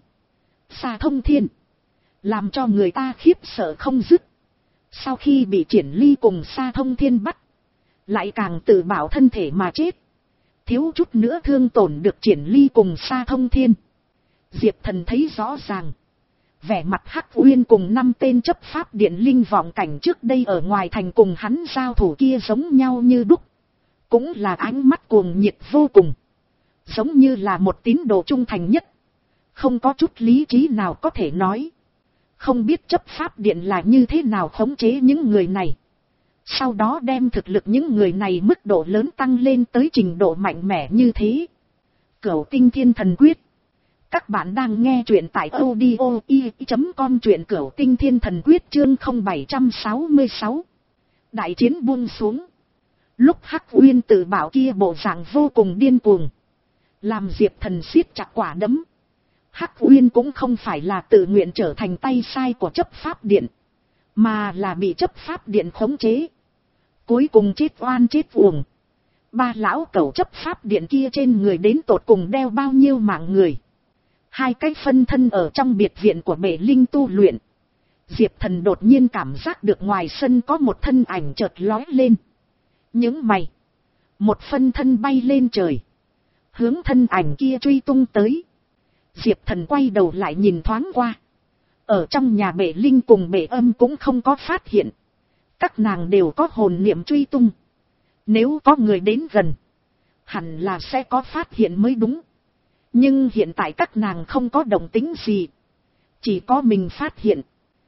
Sa Thông Thiên làm cho người ta khiếp sợ không dứt. Sau khi bị Triển Ly cùng Sa Thông Thiên bắt, lại càng tự bảo thân thể mà chết, thiếu chút nữa thương tổn được Triển Ly cùng Sa Thông Thiên. Diệp Thần thấy rõ ràng, vẻ mặt Hắc Uyên cùng năm tên chấp pháp điện linh vọng cảnh trước đây ở ngoài thành cùng hắn giao thủ kia giống nhau như đúc, cũng là ánh mắt cuồng nhiệt vô cùng, giống như là một tín đồ trung thành nhất, không có chút lý trí nào có thể nói. Không biết chấp pháp điện là như thế nào khống chế những người này. Sau đó đem thực lực những người này mức độ lớn tăng lên tới trình độ mạnh mẽ như thế. Cửu Tinh Thiên Thần Quyết. Các bạn đang nghe truyện tại audio i chấm com, truyện Cửu Tinh Thiên Thần Quyết chương không bảy sáu sáu. Đại chiến buông xuống. Lúc Hắc Uyên tự bảo kia bộ dạng vô cùng điên cuồng. Làm Diệp Thần siết chặt quả đấm. Hắc Uyên cũng không phải là tự nguyện trở thành tay sai của chấp pháp điện. Mà là bị chấp pháp điện khống chế. Cuối cùng chết oan chết uổng. Ba lão cẩu chấp pháp điện kia trên người đến tột cùng đeo bao nhiêu mạng người. Hai cái phân thân ở trong biệt viện của Bệ Linh tu luyện. Diệp Thần đột nhiên cảm giác được ngoài sân có một thân ảnh chợt lói lên. Những mày. Một phân thân bay lên trời. Hướng thân ảnh kia truy tung tới. Diệp Thần quay đầu lại nhìn thoáng qua. Ở trong nhà Bệ Linh cùng Bệ Âm cũng không có phát hiện. Các nàng đều có hồn niệm truy tung. Nếu có người đến gần, hẳn là sẽ có phát hiện mới đúng. Nhưng hiện tại các nàng không có động tĩnh gì. Chỉ có mình phát hiện.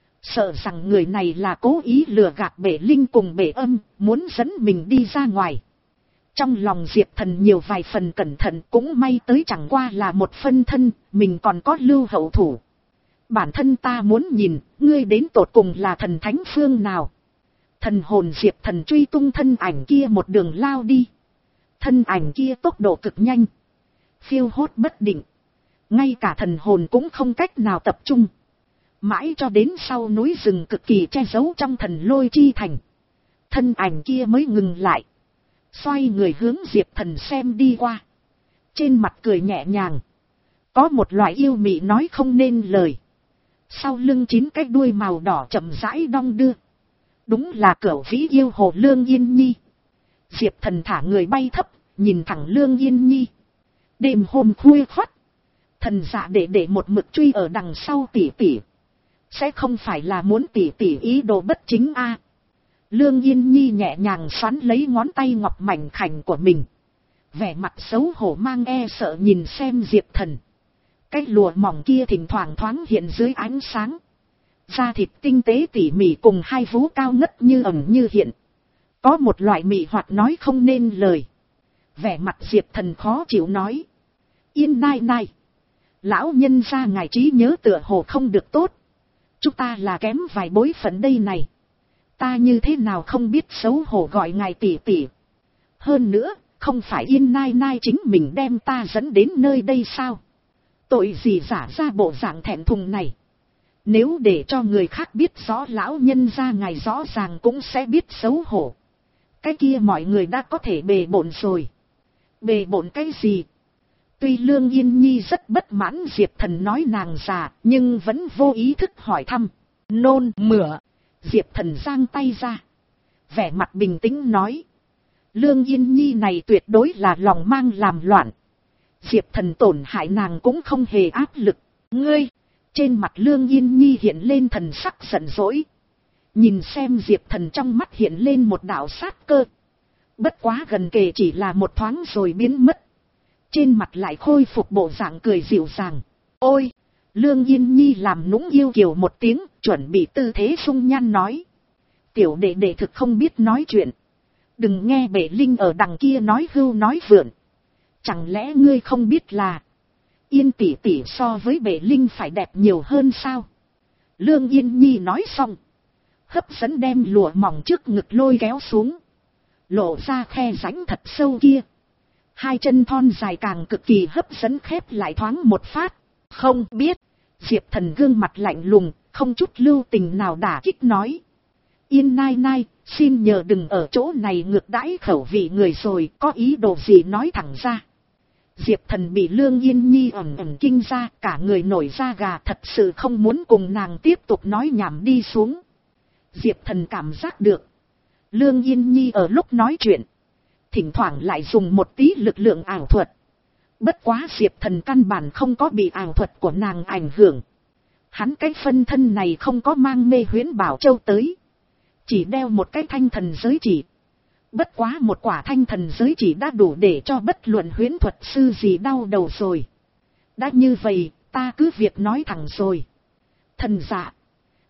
Sợ rằng người này là cố ý lừa gạt Bệ Linh cùng Bệ Âm, muốn dẫn mình đi ra ngoài. Trong lòng Diệp Thần nhiều vài phần cẩn thận, cũng may tới chẳng qua là một phân thân, mình còn có lưu hậu thủ. Bản thân ta muốn nhìn, ngươi đến tột cùng là thần thánh phương nào. Thần hồn Diệp Thần truy tung thân ảnh kia một đường lao đi. Thân ảnh kia tốc độ cực nhanh. Phiêu hốt bất định. Ngay cả thần hồn cũng không cách nào tập trung. Mãi cho đến sau núi rừng cực kỳ che giấu trong thần lôi chi thành. Thân ảnh kia mới ngừng lại. Xoay người hướng Diệp Thần xem đi qua. Trên mặt cười nhẹ nhàng. Có một loại yêu mị nói không nên lời. Sau lưng chín cái đuôi màu đỏ chậm rãi đong đưa. Đúng là cửu vĩ yêu hồ Lương Yên Nhi. Diệp Thần thả người bay thấp, nhìn thẳng Lương Yên Nhi. Đêm hôm khuya khoắt. Thần dạ để để một mực truy ở đằng sau tỷ tỷ. Sẽ không phải là muốn tỷ tỷ ý đồ bất chính a? À. Lương Yên Nhi nhẹ nhàng xoắn lấy ngón tay ngọc mảnh khảnh của mình. Vẻ mặt xấu hổ mang e sợ nhìn xem Diệp Thần. Cái lụa mỏng kia thỉnh thoảng thoáng hiện dưới ánh sáng. Da thịt tinh tế tỉ mỉ cùng hai vú cao ngất như ẩn như hiện. Có một loại mị hoặc nói không nên lời. Vẻ mặt Diệp Thần khó chịu nói. Yên nai nai. Lão nhân ra ngài trí nhớ tựa hồ không được tốt. Chúng ta là kém vài bối phận đây này. Ta như thế nào không biết xấu hổ gọi ngài tỷ tỷ. Hơn nữa, không phải Yên nai nai chính mình đem ta dẫn đến nơi đây sao? Tội gì giả ra bộ dạng thẹn thùng này. Nếu để cho người khác biết rõ lão nhân ra ngài rõ ràng cũng sẽ biết xấu hổ. Cái kia mọi người đã có thể bề bộn rồi. Bề bộn cái gì? Tuy Lương Yên Nhi rất bất mãn Diệp Thần nói nàng già, nhưng vẫn vô ý thức hỏi thăm. Nôn mửa. Diệp Thần giang tay ra. Vẻ mặt bình tĩnh nói. Lương Yên Nhi này tuyệt đối là lòng mang làm loạn. Diệp Thần tổn hại nàng cũng không hề áp lực. Ngươi! Trên mặt Lương Yên Nhi hiện lên thần sắc giận dỗi. Nhìn xem Diệp Thần trong mắt hiện lên một đạo sát cơ. Bất quá gần kề chỉ là một thoáng rồi biến mất. Trên mặt lại khôi phục bộ dạng cười dịu dàng. Ôi! Lương Yên Nhi làm nũng yêu kiều một tiếng, chuẩn bị tư thế sung nhan nói. Tiểu đệ đệ thực không biết nói chuyện. Đừng nghe Bệ Linh ở đằng kia nói hưu nói vượn. Chẳng lẽ ngươi không biết là Yên tỷ tỷ so với Bệ Linh phải đẹp nhiều hơn sao? Lương Yên Nhi nói xong. Hấp dẫn đem lụa mỏng trước ngực lôi kéo xuống. Lộ ra khe rãnh thật sâu kia. Hai chân thon dài càng cực kỳ hấp dẫn khép lại thoáng một phát. Không biết. Diệp Thần gương mặt lạnh lùng, không chút lưu tình nào đả kích nói. Yên nai nai, xin nhờ đừng ở chỗ này ngược đãi khẩu vị người rồi, có ý đồ gì nói thẳng ra. Diệp Thần bị Lương Yên Nhi ẩm ẩm kinh ra, cả người nổi da gà, thật sự không muốn cùng nàng tiếp tục nói nhảm đi xuống. Diệp Thần cảm giác được. Lương Yên Nhi ở lúc nói chuyện, thỉnh thoảng lại dùng một tí lực lượng ảo thuật. Bất quá Diệp Thần căn bản không có bị ảo thuật của nàng ảnh hưởng. Hắn cái phân thân này không có mang mê huyễn bảo châu tới. Chỉ đeo một cái thanh thần giới chỉ. Bất quá một quả thanh thần giới chỉ đã đủ để cho bất luận huyễn thuật sư gì đau đầu rồi. Đã như vậy, ta cứ việc nói thẳng rồi. Thần dạ.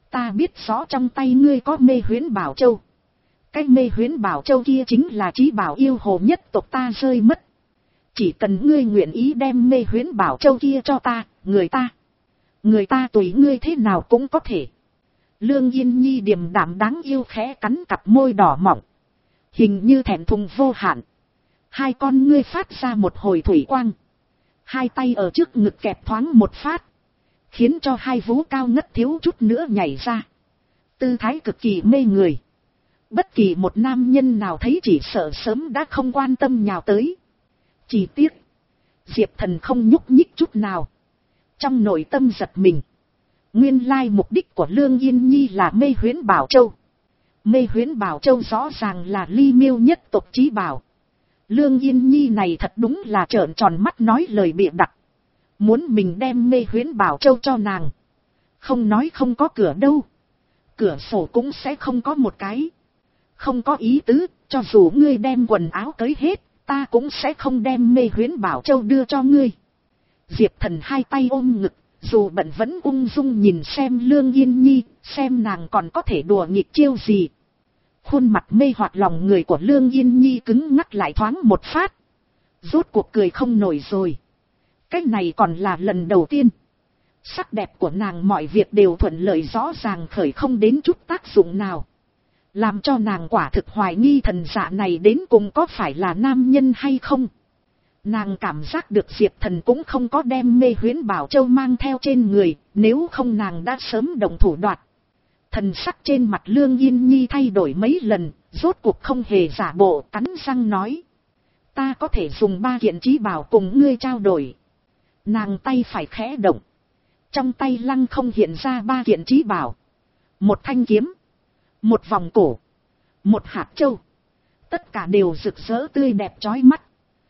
Ta biết rõ trong tay ngươi có mê huyễn bảo châu. Cái mê huyễn bảo châu kia chính là trí bảo yêu hồ nhất tộc ta rơi mất. Chỉ cần ngươi nguyện ý đem mê huyễn bảo châu kia cho ta, người ta. Người ta tùy ngươi thế nào cũng có thể. Lương Yên Nhi điềm đạm đáng yêu khẽ cắn cặp môi đỏ mọng. Hình như thẹn thùng vô hạn. Hai con ngươi phát ra một hồi thủy quang. Hai tay ở trước ngực kẹp thoáng một phát. Khiến cho hai vú cao ngất thiếu chút nữa nhảy ra. Tư thái cực kỳ mê người. Bất kỳ một nam nhân nào thấy chỉ sợ sớm đã không quan tâm nhào tới. Chỉ tiếc. Diệp Thần không nhúc nhích chút nào. Trong nội tâm giật mình. Nguyên lai mục đích của Lương Yên Nhi là mê huyễn bảo châu. Mê huyễn bảo châu rõ ràng là ly miêu nhất tộc chí bảo. Lương Yên Nhi này thật đúng là trợn tròn mắt nói lời bịa đặt. Muốn mình đem mê huyễn bảo châu cho nàng. Không nói không có cửa đâu. Cửa sổ cũng sẽ không có một cái. Không có ý tứ, cho dù ngươi đem quần áo tới hết, ta cũng sẽ không đem mê huyễn bảo châu đưa cho ngươi. Diệp Thần hai tay ôm ngực, dù bận vẫn ung dung nhìn xem Lương Yên Nhi, xem nàng còn có thể đùa nghịch chiêu gì. Khuôn mặt mê hoặc lòng người của Lương Yên Nhi cứng ngắc lại thoáng một phát. Rốt cuộc cười không nổi rồi. Cái này còn là lần đầu tiên. Sắc đẹp của nàng mọi việc đều thuận lợi rõ ràng khởi không đến chút tác dụng nào. Làm cho nàng quả thực hoài nghi thần dạ này đến cùng có phải là nam nhân hay không. Nàng cảm giác được Diệp Thần cũng không có đem mê huyễn bảo châu mang theo trên người, nếu không nàng đã sớm động thủ đoạt. Thần sắc trên mặt Lương Yên Nhi thay đổi mấy lần, rốt cuộc không hề giả bộ, cắn răng nói. Ta có thể dùng ba kiện chí bảo cùng ngươi trao đổi. Nàng tay phải khẽ động. Trong tay lăng không hiện ra ba kiện chí bảo. Một thanh kiếm. Một vòng cổ. Một hạt châu. Tất cả đều rực rỡ tươi đẹp chói mắt.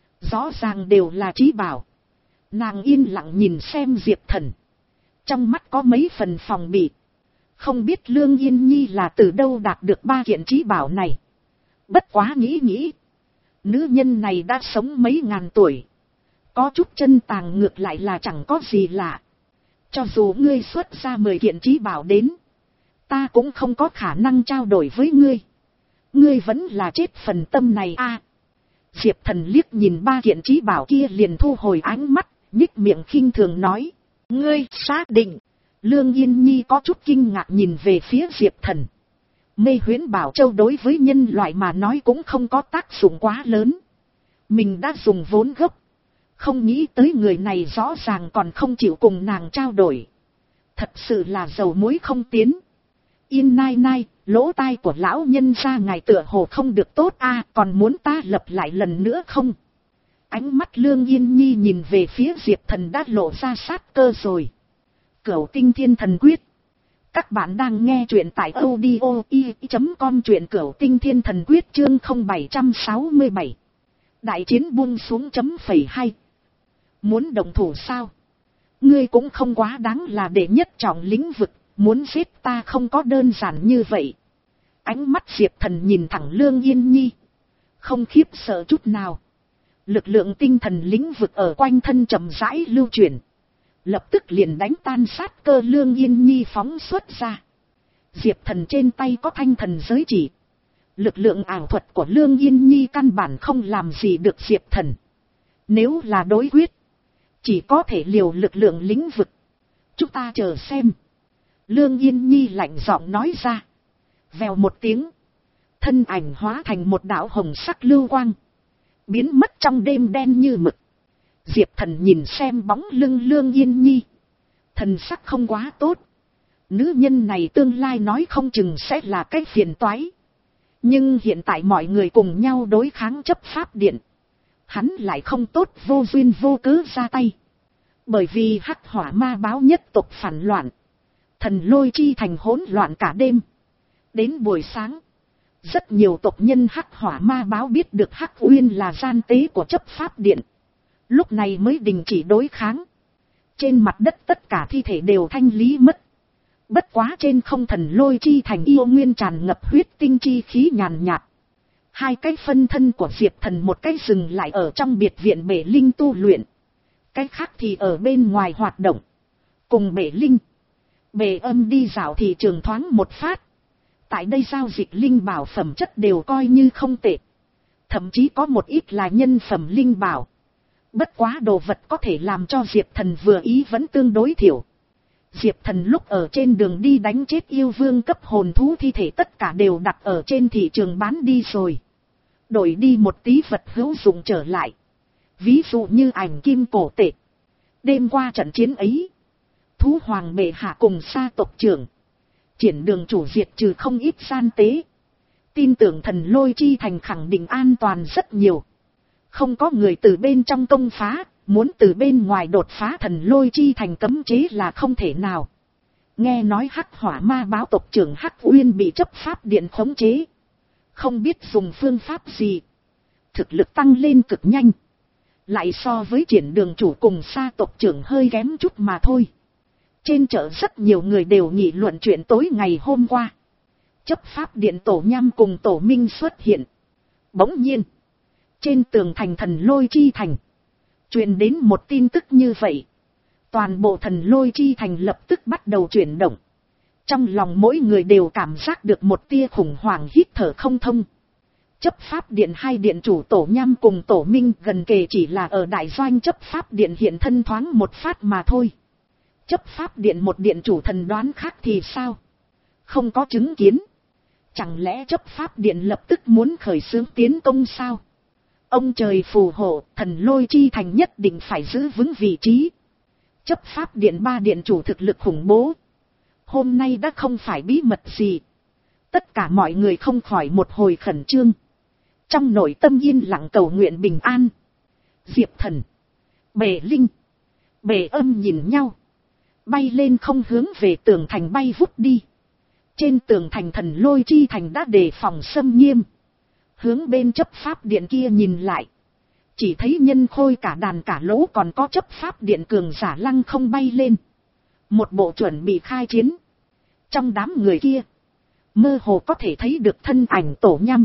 Rõ ràng đều là chí bảo. Nàng yên lặng nhìn xem Diệp Thần. Trong mắt có mấy phần phòng bị. Không biết Lương Yên Nhi là từ đâu đạt được ba kiện chí bảo này. Bất quá nghĩ nghĩ. Nữ nhân này đã sống mấy ngàn tuổi. Có chút chân tàng ngược lại là chẳng có gì lạ. Cho dù ngươi xuất ra mười kiện chí bảo đến. Ta cũng không có khả năng trao đổi với ngươi. Ngươi vẫn là chết phần tâm này a. À, Diệp Thần liếc nhìn ba kiện chí bảo kia liền thu hồi ánh mắt, nhích miệng khinh thường nói. Ngươi xác định. Lương Yên Nhi có chút kinh ngạc nhìn về phía Diệp Thần. Mê huyễn bảo châu đối với nhân loại mà nói cũng không có tác dụng quá lớn. Mình đã dùng vốn gốc. Không nghĩ tới người này rõ ràng còn không chịu cùng nàng trao đổi. Thật sự là dầu muối không tiến. Yên nai nai, lỗ tai của lão nhân ra ngài tựa hồ không được tốt a, à, còn muốn ta lập lại lần nữa không? Ánh mắt Lương Yên Nhi nhìn về phía Diệp Thần đã lộ ra sát cơ rồi. Cửu Tinh Thiên Thần Quyết. Các bạn đang nghe truyện tại audio i chấm com, truyện Cửu Tinh Thiên Thần Quyết chương không bảy sáu bảy. Đại chiến buông xuống chấm phẩy hai. Muốn đồng thủ sao? Ngươi cũng không quá đáng là đệ nhất trọng lĩnh vực, muốn giết ta không có đơn giản như vậy. Ánh mắt Diệp Thần nhìn thẳng Lương Yên Nhi. Không khiếp sợ chút nào. Lực lượng tinh thần lĩnh vực ở quanh thân chậm rãi lưu chuyển. Lập tức liền đánh tan sát cơ Lương Yên Nhi phóng xuất ra. Diệp Thần trên tay có thanh thần giới chỉ. Lực lượng ảo thuật của Lương Yên Nhi căn bản không làm gì được Diệp Thần. Nếu là đối quyết, chỉ có thể liều lực lượng lĩnh vực. Chúng ta chờ xem. Lương Yên Nhi lạnh giọng nói ra. Vèo một tiếng. Thân ảnh hóa thành một đạo hồng sắc lưu quang. Biến mất trong đêm đen như mực. Diệp Thần nhìn xem bóng lưng Lương Yên Nhi. Thần sắc không quá tốt. Nữ nhân này tương lai nói không chừng sẽ là cái phiền toái. Nhưng hiện tại mọi người cùng nhau đối kháng chấp pháp điện. Hắn lại không tốt vô duyên vô cớ ra tay. Bởi vì hắc hỏa ma báo nhất tộc phản loạn. Thần lôi chi thành hỗn loạn cả đêm. Đến buổi sáng. Rất nhiều tộc nhân hắc hỏa ma báo biết được Hắc Uyên là gian tế của chấp pháp điện. Lúc này mới đình chỉ đối kháng. Trên mặt đất tất cả thi thể đều thanh lý mất. Bất quá trên không thần lôi chi thành yêu nguyên tràn ngập huyết tinh chi khí nhàn nhạt. Hai cái phân thân của Diệp Thần, một cái dừng lại ở trong biệt viện Bể Linh tu luyện. Cái khác thì ở bên ngoài hoạt động. Cùng Bể Linh, Bề Âm đi dạo thị trường thoáng một phát. Tại đây giao dịch linh bảo phẩm chất đều coi như không tệ. Thậm chí có một ít là nhân phẩm linh bảo. Bất quá đồ vật có thể làm cho Diệp Thần vừa ý vẫn tương đối thiểu. Diệp Thần lúc ở trên đường đi đánh chết yêu vương cấp hồn thú thi thể tất cả đều đặt ở trên thị trường bán đi rồi. Đổi đi một tí vật hữu dụng trở lại. Ví dụ như ảnh kim cổ tệ. Đêm qua trận chiến ấy, thú hoàng bệ hạ cùng sa tộc trưởng, triển đường chủ diệt trừ không ít gian tế. Tin tưởng thần lôi chi thành khẳng định an toàn rất nhiều. Không có người từ bên trong công phá, muốn từ bên ngoài đột phá thần lôi chi thành cấm chế là không thể nào. Nghe nói Hắc Hỏa Ma báo tộc trưởng Hắc Uyên bị chấp pháp điện khống chế. Không biết dùng phương pháp gì. Thực lực tăng lên cực nhanh. Lại so với triển đường chủ cùng sa tộc trưởng hơi kém chút mà thôi. Trên chợ rất nhiều người đều nghị luận chuyện tối ngày hôm qua. Chấp pháp điện tổ nham cùng tổ minh xuất hiện. Bỗng nhiên, trên tường thành thần lôi chi thành, truyền đến một tin tức như vậy. Toàn bộ thần lôi chi thành lập tức bắt đầu chuyển động. Trong lòng mỗi người đều cảm giác được một tia khủng hoảng hít thở không thông. Chấp pháp điện hai điện chủ tổ nham cùng tổ minh gần kề chỉ là ở đại doanh chấp pháp điện hiện thân thoáng một phát mà thôi. Chấp pháp điện một điện chủ thần đoán khác thì sao? Không có chứng kiến. Chẳng lẽ chấp pháp điện lập tức muốn khởi xướng tiến công sao? Ông trời phù hộ, thần lôi chi thành nhất định phải giữ vững vị trí. Chấp pháp điện ba điện chủ thực lực khủng bố. Hôm nay đã không phải bí mật gì. Tất cả mọi người không khỏi một hồi khẩn trương. Trong nội tâm yên lặng cầu nguyện bình an. Diệp Thần, Bề Linh, Bề Âm nhìn nhau. Bay lên không hướng về tường thành bay vút đi. Trên tường thành thần lôi chi thành đã đề phòng xâm nghiêm. Hướng bên chấp pháp điện kia nhìn lại. Chỉ thấy nhân khôi cả đàn cả lỗ còn có chấp pháp điện cường giả lăng không bay lên. Một bộ chuẩn bị khai chiến. Trong đám người kia, mơ hồ có thể thấy được thân ảnh tổ nhăm.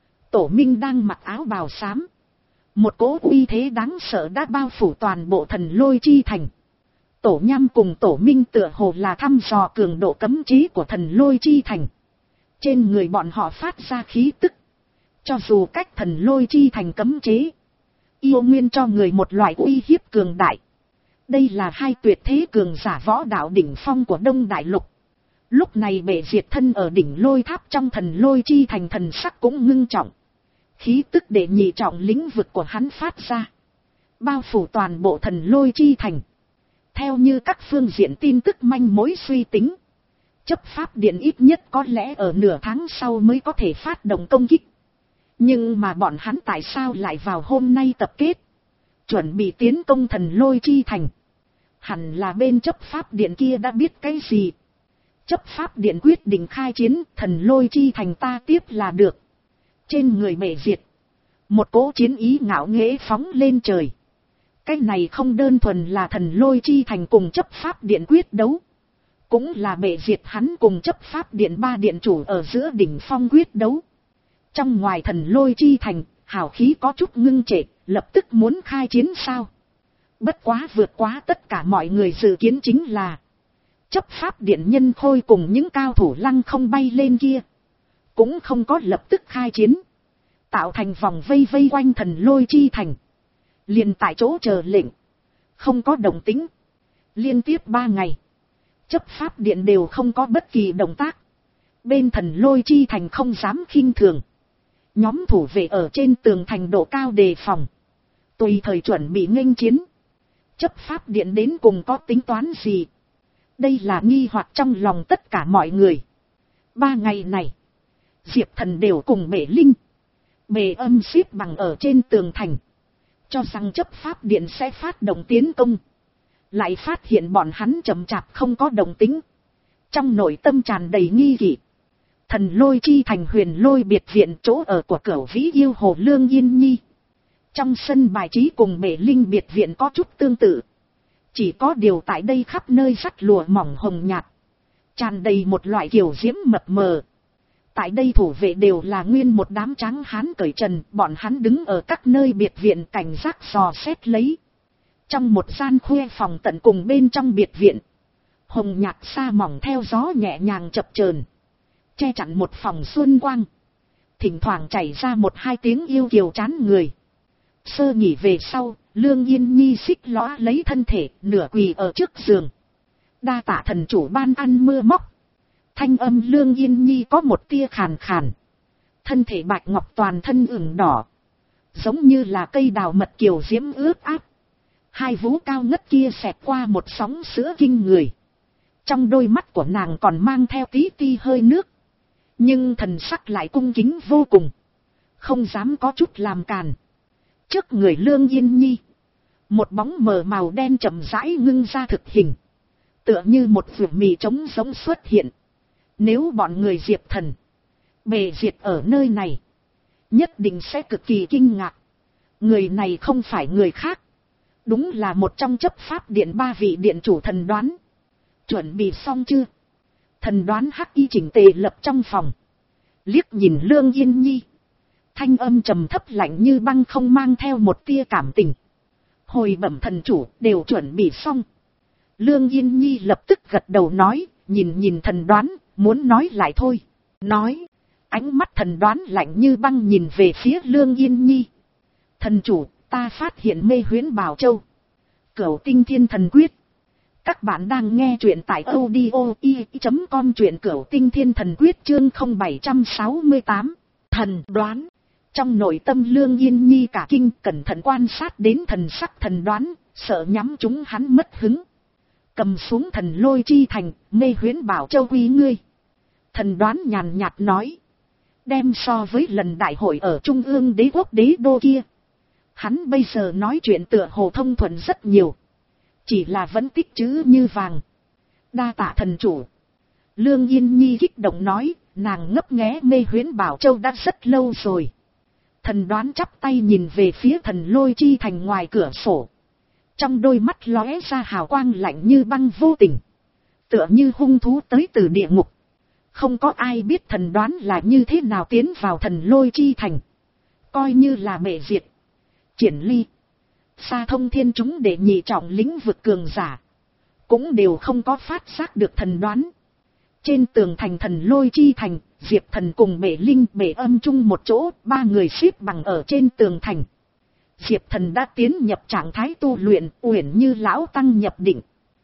Tổ minh đang mặc áo bào xám. Một cỗ uy thế đáng sợ đã bao phủ toàn bộ thần lôi chi thành. Tổ nham cùng tổ minh tựa hồ là thăm dò cường độ cấm chế của thần lôi chi thành. Trên người bọn họ phát ra khí tức. Cho dù cách thần lôi chi thành cấm chế, yêu nguyên cho người một loại uy hiếp cường đại. Đây là hai tuyệt thế cường giả võ đạo đỉnh phong của Đông Đại Lục. Lúc này Bệ Diệt thân ở đỉnh lôi tháp trong thần lôi chi thành, thần sắc cũng ngưng trọng. Khí tức để nhị trọng lĩnh vực của hắn phát ra, bao phủ toàn bộ thần lôi chi thành. Theo như các phương diện tin tức manh mối suy tính, chấp pháp điện ít nhất có lẽ ở nửa tháng sau mới có thể phát động công kích. Nhưng mà bọn hắn tại sao lại vào hôm nay tập kết, chuẩn bị tiến công thần lôi chi thành? Hẳn là bên chấp pháp điện kia đã biết cái gì. Chấp pháp điện quyết định khai chiến, thần lôi chi thành ta tiếp là được. Trên người Bệ Diệt, một cỗ chiến ý ngạo nghễ phóng lên trời. Cái này không đơn thuần là thần lôi chi thành cùng chấp pháp điện quyết đấu, cũng là Bệ Diệt hắn cùng chấp pháp điện ba điện chủ ở giữa đỉnh phong quyết đấu. Trong ngoài thần lôi chi thành, hào khí có chút ngưng trệ, lập tức muốn khai chiến sao? Bất quá vượt quá tất cả mọi người dự kiến chính là, chấp pháp điện nhân khôi cùng những cao thủ lăng không bay lên kia, cũng không có lập tức khai chiến, tạo thành vòng vây vây quanh thần lôi chi thành. Liền tại chỗ chờ lệnh, không có động tĩnh. Liên tiếp ba ngày, chấp pháp điện đều không có bất kỳ động tác. Bên thần lôi chi thành không dám khinh thường. Nhóm thủ vệ ở trên tường thành độ cao đề phòng, tùy thời chuẩn bị nghênh chiến. Chấp pháp điện đến cùng có tính toán gì? Đây là nghi hoặc trong lòng tất cả mọi người. Ba ngày này, Diệp Thần đều cùng Bệ Linh, Bề Âm xếp bằng ở trên tường thành, cho rằng chấp pháp điện sẽ phát động tiến công. Lại phát hiện bọn hắn chậm chạp không có động tĩnh. Trong nội tâm tràn đầy nghi kỵ. Thần lôi chi thành huyền lôi biệt viện, chỗ ở của Cửu Vĩ yêu hồ Lương Yên Nhi. Trong sân bài trí cùng Bệ Linh biệt viện có chút tương tự. Chỉ có điều tại đây khắp nơi sắt lụa mỏng hồng nhạt, tràn đầy một loại kiểu diễm mập mờ. Tại đây thủ vệ đều là nguyên một đám trắng hán cởi trần, bọn hắn đứng ở các nơi biệt viện cảnh giác dò xét lấy. Trong một gian khuê phòng tận cùng bên trong biệt viện, Hồng nhạt sa mỏng theo gió nhẹ nhàng chập chờn, che chắn một phòng xuân quang. Thỉnh thoảng chảy ra một hai tiếng yêu kiều chán người. Sơ nghỉ về sau, Lương Yên Nhi xích lõa lấy thân thể, nửa quỳ ở trước giường. Đa tạ thần chủ ban ăn mưa móc. Thanh âm Lương Yên Nhi có một tia khàn khàn. Thân thể bạch ngọc toàn thân ửng đỏ, giống như là cây đào mật kiều diễm ướt áp. Hai vú cao ngất kia xẹt qua một sóng sữa kinh người. Trong đôi mắt của nàng còn mang theo tí ti hơi nước, nhưng thần sắc lại cung kính vô cùng, không dám có chút làm càn. Trước người Lương Yên Nhi, một bóng mờ màu đen chậm rãi ngưng ra thực hình, tựa như một vườn mì trống giống xuất hiện. Nếu bọn người Diệp Thần bề diệt ở nơi này, nhất định sẽ cực kỳ kinh ngạc. Người này không phải người khác, đúng là một trong chấp pháp điện ba vị điện chủ Thần Đoán. Chuẩn bị xong chưa? Thần Đoán hắc y chỉnh tề lập trong phòng, liếc nhìn Lương Yên Nhi, thanh âm trầm thấp lạnh như băng, không mang theo một tia cảm tình. Hồi bẩm thần chủ, đều chuẩn bị xong. Lương Yên Nhi lập tức gật đầu nói, nhìn nhìn Thần Đoán, muốn nói lại thôi. Nói, ánh mắt Thần Đoán lạnh như băng nhìn về phía Lương Yên Nhi. Thần chủ, ta phát hiện mê huyễn Bảo Châu, Cửu Tinh Thiên Thần Quyết. Các bạn đang nghe truyện tại audio i chấm com, truyện Cửu Tinh Thiên Thần Quyết chương không bảy sáu tám. Thần Đoán. Trong nội tâm Lương Yên Nhi cả kinh, cẩn thận quan sát đến thần sắc Thần Đoán, sợ nhắm chúng hắn mất hứng. Cầm xuống thần lôi chi thành, mê huyễn Bảo Châu quy ngươi. Thần Đoán nhàn nhạt nói, đem so với lần đại hội ở Trung ương đế quốc đế đô kia, hắn bây giờ nói chuyện tựa hồ thông thuận rất nhiều, chỉ là vẫn tích chữ như vàng. Đa tạ thần chủ. Lương Yên Nhi kích động nói, nàng ngấp nghé mê huyễn Bảo Châu đã rất lâu rồi. Thần Đoán chắp tay nhìn về phía thần lôi chi thành ngoài cửa sổ, trong đôi mắt lóe ra hào quang lạnh như băng vô tình, tựa như hung thú tới từ địa ngục. Không có ai biết Thần Đoán là như thế nào tiến vào thần lôi chi thành. Coi như là mẹ diệt, Triển Ly, Sa Thông Thiên chúng để nhị trọng lĩnh vực cường giả, cũng đều không có phát giác được Thần Đoán. Trên tường thành thần lôi chi thành, Diệp Thần cùng Bệ Linh Bệ Âm chung một chỗ, ba người xếp bằng ở trên tường thành. Diệp Thần đã tiến nhập trạng thái tu luyện, uyển như lão tăng nhập định.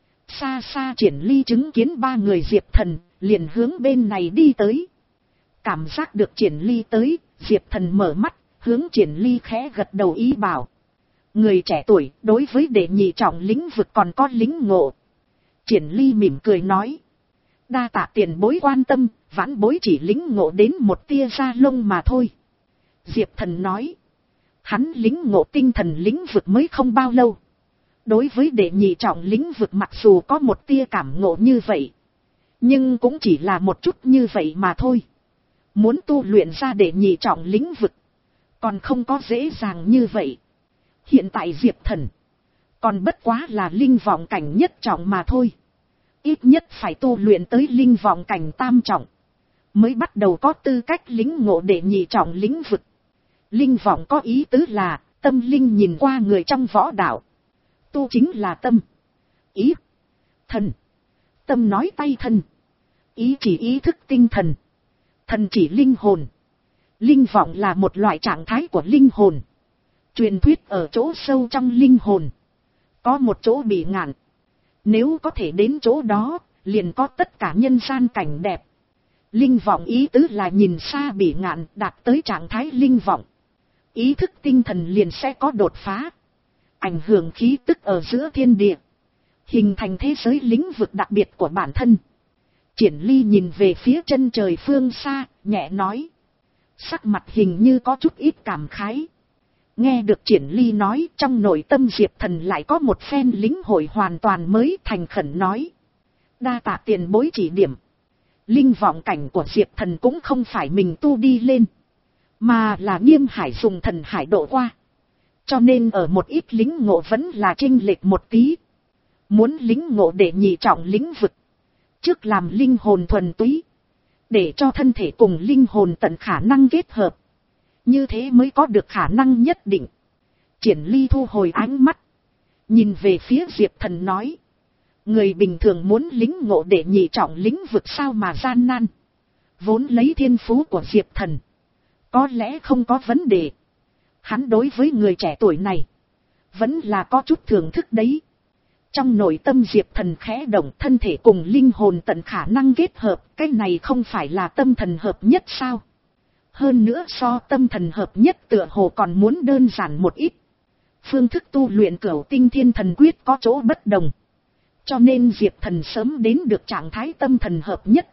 Xa xa Triển Ly chứng kiến ba người Diệp Thần, liền hướng bên này đi tới. Cảm giác được Triển Ly tới, Diệp Thần mở mắt, hướng Triển Ly khẽ gật đầu ý bảo. Người trẻ tuổi, đối với đệ nhị trọng lĩnh vực còn có lĩnh ngộ. Triển Ly mỉm cười nói, đa tạ tiền bối quan tâm, vãn bối chỉ lĩnh ngộ đến một tia da lông mà thôi. Diệp Thần nói, hắn lĩnh ngộ tinh thần lĩnh vực mới không bao lâu. Đối với đệ nhị trọng lĩnh vực mặc dù có một tia cảm ngộ như vậy, nhưng cũng chỉ là một chút như vậy mà thôi. Muốn tu luyện ra đệ nhị trọng lĩnh vực, còn không có dễ dàng như vậy. Hiện tại Diệp Thần còn bất quá là linh vọng cảnh nhất trọng mà thôi. Ít nhất phải tu luyện tới linh vọng cảnh tam trọng, mới bắt đầu có tư cách lĩnh ngộ đệ nhị trọng lĩnh vực. Linh vọng có ý tứ là, tâm linh nhìn qua người trong võ đạo. Tu chính là tâm, ý, thần. Tâm nói tay thân, ý chỉ ý thức tinh thần, thần chỉ linh hồn. Linh vọng là một loại trạng thái của linh hồn. Truyền thuyết ở chỗ sâu trong linh hồn, có một chỗ bị ngạn. Nếu có thể đến chỗ đó, liền có tất cả nhân gian cảnh đẹp. Linh vọng ý tứ là nhìn xa bị ngạn, đạt tới trạng thái linh vọng. Ý thức tinh thần liền sẽ có đột phá, ảnh hưởng khí tức ở giữa thiên địa, hình thành thế giới lĩnh vực đặc biệt của bản thân. Triển Ly nhìn về phía chân trời phương xa, nhẹ nói, sắc mặt hình như có chút ít cảm khái. Nghe được Triển Ly nói, trong nội tâm Diệp Thần lại có một phen lĩnh hội hoàn toàn mới, thành khẩn nói, đa tạ tiền bối chỉ điểm. Linh vọng cảnh của Diệp Thần cũng không phải mình tu đi lên, mà là Nghiêm Hải dùng thần hải độ qua, cho nên ở một ít lĩnh ngộ vẫn là chênh lệch một tí. Muốn lĩnh ngộ để nhị trọng lĩnh vực, trước làm linh hồn thuần túy, để cho thân thể cùng linh hồn tận khả năng kết hợp, như thế mới có được khả năng nhất định. Triển Ly thu hồi ánh mắt, nhìn về phía Diệp Thần nói, Người bình thường muốn lính ngộ để nhị trọng lĩnh vực sao mà gian nan. Vốn lấy thiên phú của Diệp Thần, có lẽ không có vấn đề. Hắn đối với người trẻ tuổi này, vẫn là có chút thưởng thức đấy. Trong nội tâm Diệp Thần khẽ động, thân thể cùng linh hồn tận khả năng kết hợp, cái này không phải là tâm thần hợp nhất sao? Hơn nữa so tâm thần hợp nhất tựa hồ còn muốn đơn giản một ít. Phương thức tu luyện Cửu Tinh Thiên Thần Quyết có chỗ bất đồng. Cho nên Diệp Thần sớm đến được trạng thái tâm thần hợp nhất.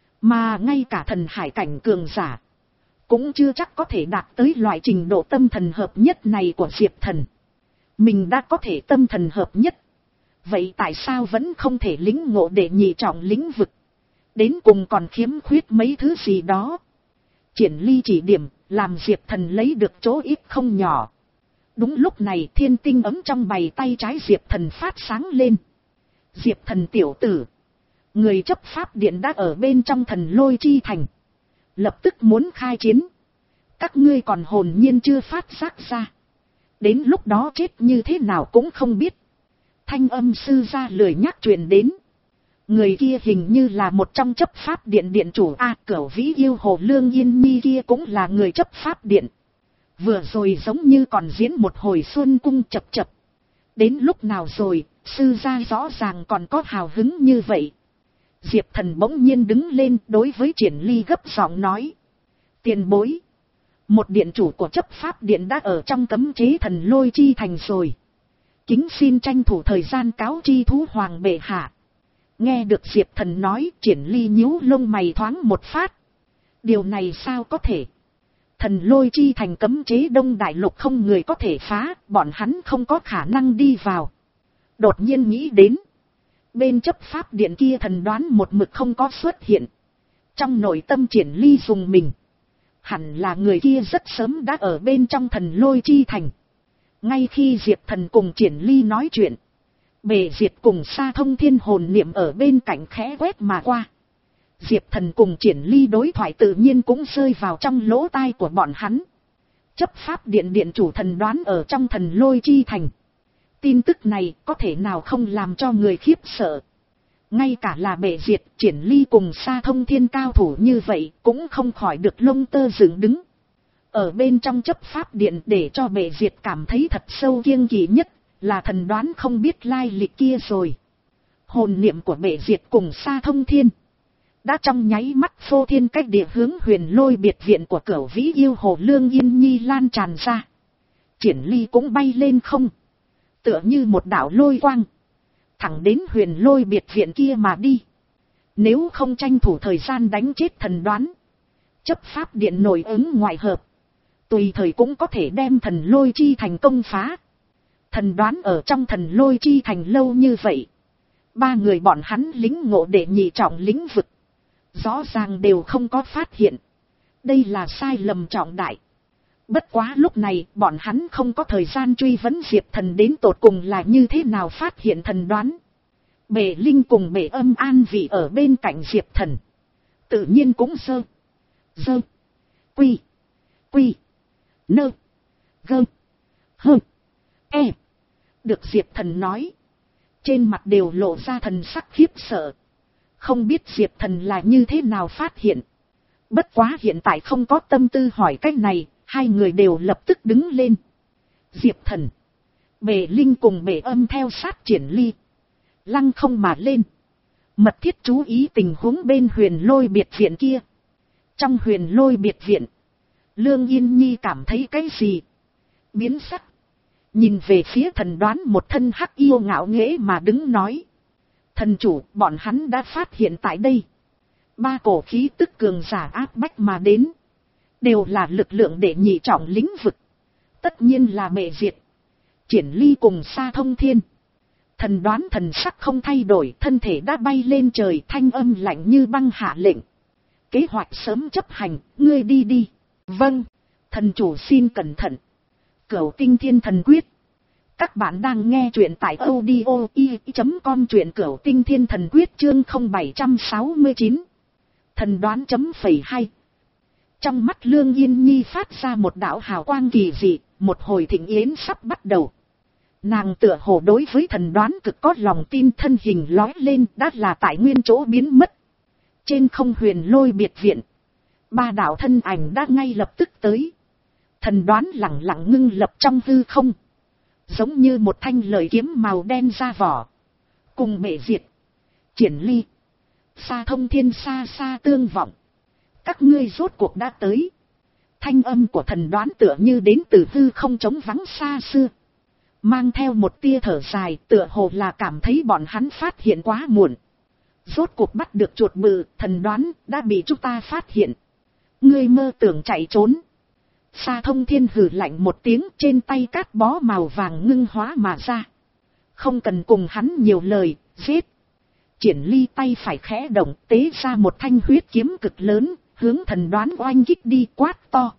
Mà ngay cả thần hải cảnh cường giả, cũng chưa chắc có thể đạt tới loại trình độ tâm thần hợp nhất này của Diệp Thần. Mình đã có thể tâm thần hợp nhất. Vậy tại sao vẫn không thể lĩnh ngộ để nhị trọng lĩnh vực? Đến cùng còn khiếm khuyết mấy thứ gì đó. Triển Ly chỉ điểm, làm Diệp Thần lấy được chỗ ít không nhỏ. Đúng lúc này thiên tinh ấm trong bàn tay trái Diệp Thần phát sáng lên. Diệp Thần tiểu tử, người chấp pháp điện đã ở bên trong thần lôi chi thành, lập tức muốn khai chiến. Các ngươi còn hồn nhiên chưa phát giác ra. Đến lúc đó chết như thế nào cũng không biết. Thanh âm sư gia lười nhắc truyền đến. Người kia hình như là một trong chấp pháp điện điện chủ A. Cửu Vĩ Yêu Hồ Lương Yên Nhi kia cũng là người chấp pháp điện. Vừa rồi giống như còn diễn một hồi xuân cung chập chập. Đến lúc nào rồi, sư gia rõ ràng còn có hào hứng như vậy. Diệp Thần bỗng nhiên đứng lên đối với Triển Ly gấp giọng nói. Tiền bối. Một điện chủ của chấp pháp điện đã ở trong cấm chế thần lôi chi thành rồi. Kính xin tranh thủ thời gian cáo chi thú hoàng bệ hạ. Nghe được Diệp Thần nói, Triển Ly nhíu lông mày thoáng một phát. Điều này sao có thể? Thần lôi chi thành cấm chế Đông Đại Lục không người có thể phá, bọn hắn không có khả năng đi vào. Đột nhiên nghĩ đến. Bên chấp pháp điện kia thần đoán một mực không có xuất hiện. Trong nội tâm Triển Ly dùng mình. Hẳn là người kia rất sớm đã ở bên trong thần lôi chi thành. Ngay khi Diệp Thần cùng Triển Ly nói chuyện, Bệ Diệt cùng Sa Thông Thiên hồn niệm ở bên cạnh khẽ quét mà qua. Diệp Thần cùng Triển Ly đối thoại tự nhiên cũng rơi vào trong lỗ tai của bọn hắn. Chấp pháp điện điện chủ thần đoán ở trong thần lôi chi thành. Tin tức này có thể nào không làm cho người khiếp sợ. Ngay cả là Bệ Diệt, Triển Ly cùng Sa Thông Thiên cao thủ như vậy cũng không khỏi được lông tơ dựng đứng. Ở bên trong chấp pháp điện để cho Bệ Diệt cảm thấy thật sâu kiêng kỵ nhất là thần đoán không biết lai lịch kia rồi. Hồn niệm của Bệ Diệt cùng Sa Thông Thiên đã trong nháy mắt phô thiên cách địa hướng huyền lôi biệt viện của Cửu Vĩ Yêu Hồ Lương Yên Nhi lan tràn ra. Triển Ly cũng bay lên không, tựa như một đạo lôi quang, thẳng đến huyền lôi biệt viện kia mà đi. Nếu không tranh thủ thời gian đánh chết thần đoán, chấp pháp điện nội ứng ngoại hợp, tùy thời cũng có thể đem thần lôi chi thành công phá. Thần đoán ở trong thần lôi chi thành lâu như vậy, ba người bọn hắn lính ngộ để nhị trọng lĩnh vực, rõ ràng đều không có phát hiện. Đây là sai lầm trọng đại. Bất quá lúc này bọn hắn không có thời gian truy vấn Diệp Thần đến tột cùng là như thế nào phát hiện thần đoán. Bệ Linh cùng Bệ Âm an vị ở bên cạnh Diệp Thần, tự nhiên cũng sơ dơ quy quy nơ gơ hơ e. Được Diệp Thần nói, trên mặt đều lộ ra thần sắc khiếp sợ. Không biết Diệp Thần là như thế nào phát hiện. Bất quá hiện tại không có tâm tư hỏi cách này, hai người đều lập tức đứng lên. Diệp Thần, Bệ Linh cùng Bệ Âm theo sát Triển Ly, lăng không mà lên, mật thiết chú ý tình huống bên huyền lôi biệt viện kia. Trong huyền lôi biệt viện, Lương Yên Nhi cảm thấy cái gì? Biến sắc, nhìn về phía thần đoán một thân hắc yêu ngạo nghễ mà đứng nói. Thần chủ, bọn hắn đã phát hiện tại đây. Ba cổ khí tức cường giả áp bách mà đến. Đều là lực lượng để nhị trọng lĩnh vực. Tất nhiên là Bệ Diệt, Triển Ly cùng Sa Thông Thiên. Thần đoán thần sắc không thay đổi, thân thể đã bay lên trời, thanh âm lạnh như băng hạ lệnh. Kế hoạch sớm chấp hành, ngươi đi đi. Vâng, thần chủ xin cẩn thận. Cửu Tinh Thiên Thần Quyết. Các bạn đang nghe truyện tại audio i chấm com, truyện Cửu Tinh Thiên Thần Quyết chương không bảy sáu chín. Thần đoán chấm phẩy hai. Trong mắt Lương Yên Nhi phát ra một đạo hào quang kỳ dị, một hồi thịnh yến sắp bắt đầu. Nàng tựa hồ đối với thần đoán cực có lòng tin, thân hình lói lên đã là tại nguyên chỗ biến mất. Trên không huyền lôi biệt viện, ba đạo thân ảnh đã ngay lập tức tới. Thần đoán lẳng lặng ngưng lập trong hư không, giống như một thanh lợi kiếm màu đen ra vỏ. Cùng Bệ Diệt, Triển Ly, Sa Thông Thiên xa xa tương vọng. Các ngươi rốt cuộc đã tới. Thanh âm của thần đoán tựa như đến từ hư không trống vắng xa xưa, mang theo một tia thở dài, tựa hồ là cảm thấy bọn hắn phát hiện quá muộn. Rốt cuộc bắt được chuột bự, thần đoán đã bị chúng ta phát hiện. Ngươi mơ tưởng chạy trốn. Sa Thông Thiên hừ lạnh một tiếng, trên tay cát bó màu vàng ngưng hóa mà ra. Không cần cùng hắn nhiều lời, giết. Triển Ly tay phải khẽ động, tế ra một thanh huyết kiếm cực lớn, hướng thần đoán oanh kích đi, quát to.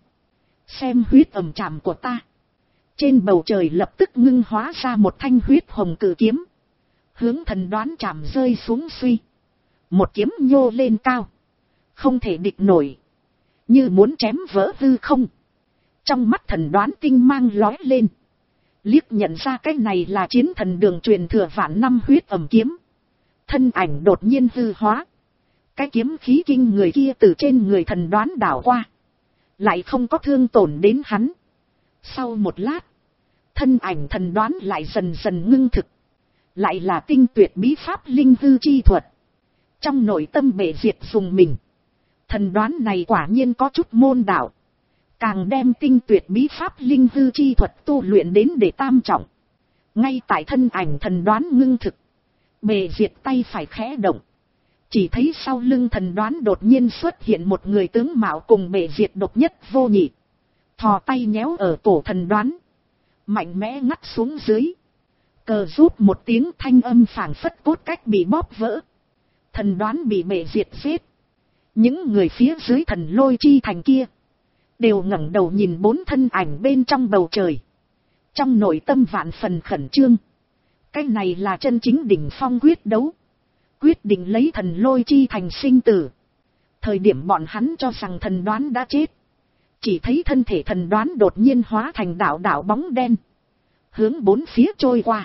Xem huyết ầm chạm của ta. Trên bầu trời lập tức ngưng hóa ra một thanh huyết hồng cự kiếm, hướng thần đoán chạm rơi xuống suy. Một kiếm nhô lên cao, không thể địch nổi, như muốn chém vỡ hư không. Trong mắt thần đoán tinh mang lói lên, liếc nhận ra cái này là chiến thần đường truyền thừa vạn năm huyết ầm kiếm. Thân ảnh đột nhiên hư hóa, cái kiếm khí kinh người kia từ trên người thần đoán đảo qua, lại không có thương tổn đến hắn. Sau một lát, thân ảnh thần đoán lại dần dần ngưng thực, lại là tinh tuyệt bí pháp linh hư chi thuật. Trong nội tâm Bệ Diệt dùng mình, thần đoán này quả nhiên có chút môn đạo, càng đem tinh tuyệt bí pháp linh hư chi thuật tu luyện đến để tam trọng. Ngay tại thân ảnh thần đoán ngưng thực, Bệ Diệt tay phải khẽ động, chỉ thấy sau lưng thần đoán đột nhiên xuất hiện một người tướng mạo cùng Bệ Diệt độc nhất vô nhị. Thò tay nhéo ở cổ thần đoán, mạnh mẽ ngắt xuống dưới. Cờ rút một tiếng, thanh âm phảng phất cốt cách bị bóp vỡ. Thần đoán bị Bệ Diệt giết. Những người phía dưới thần lôi chi thành kia đều ngẩng đầu nhìn bốn thân ảnh bên trong bầu trời, trong nội tâm vạn phần khẩn trương. Cái này là chân chính đỉnh phong quyết đấu, quyết định lấy thần lôi chi thành sinh tử. Thời điểm bọn hắn cho rằng thần đoán đã chết, chỉ thấy thân thể thần đoán đột nhiên hóa thành đạo đạo bóng đen, hướng bốn phía trôi qua.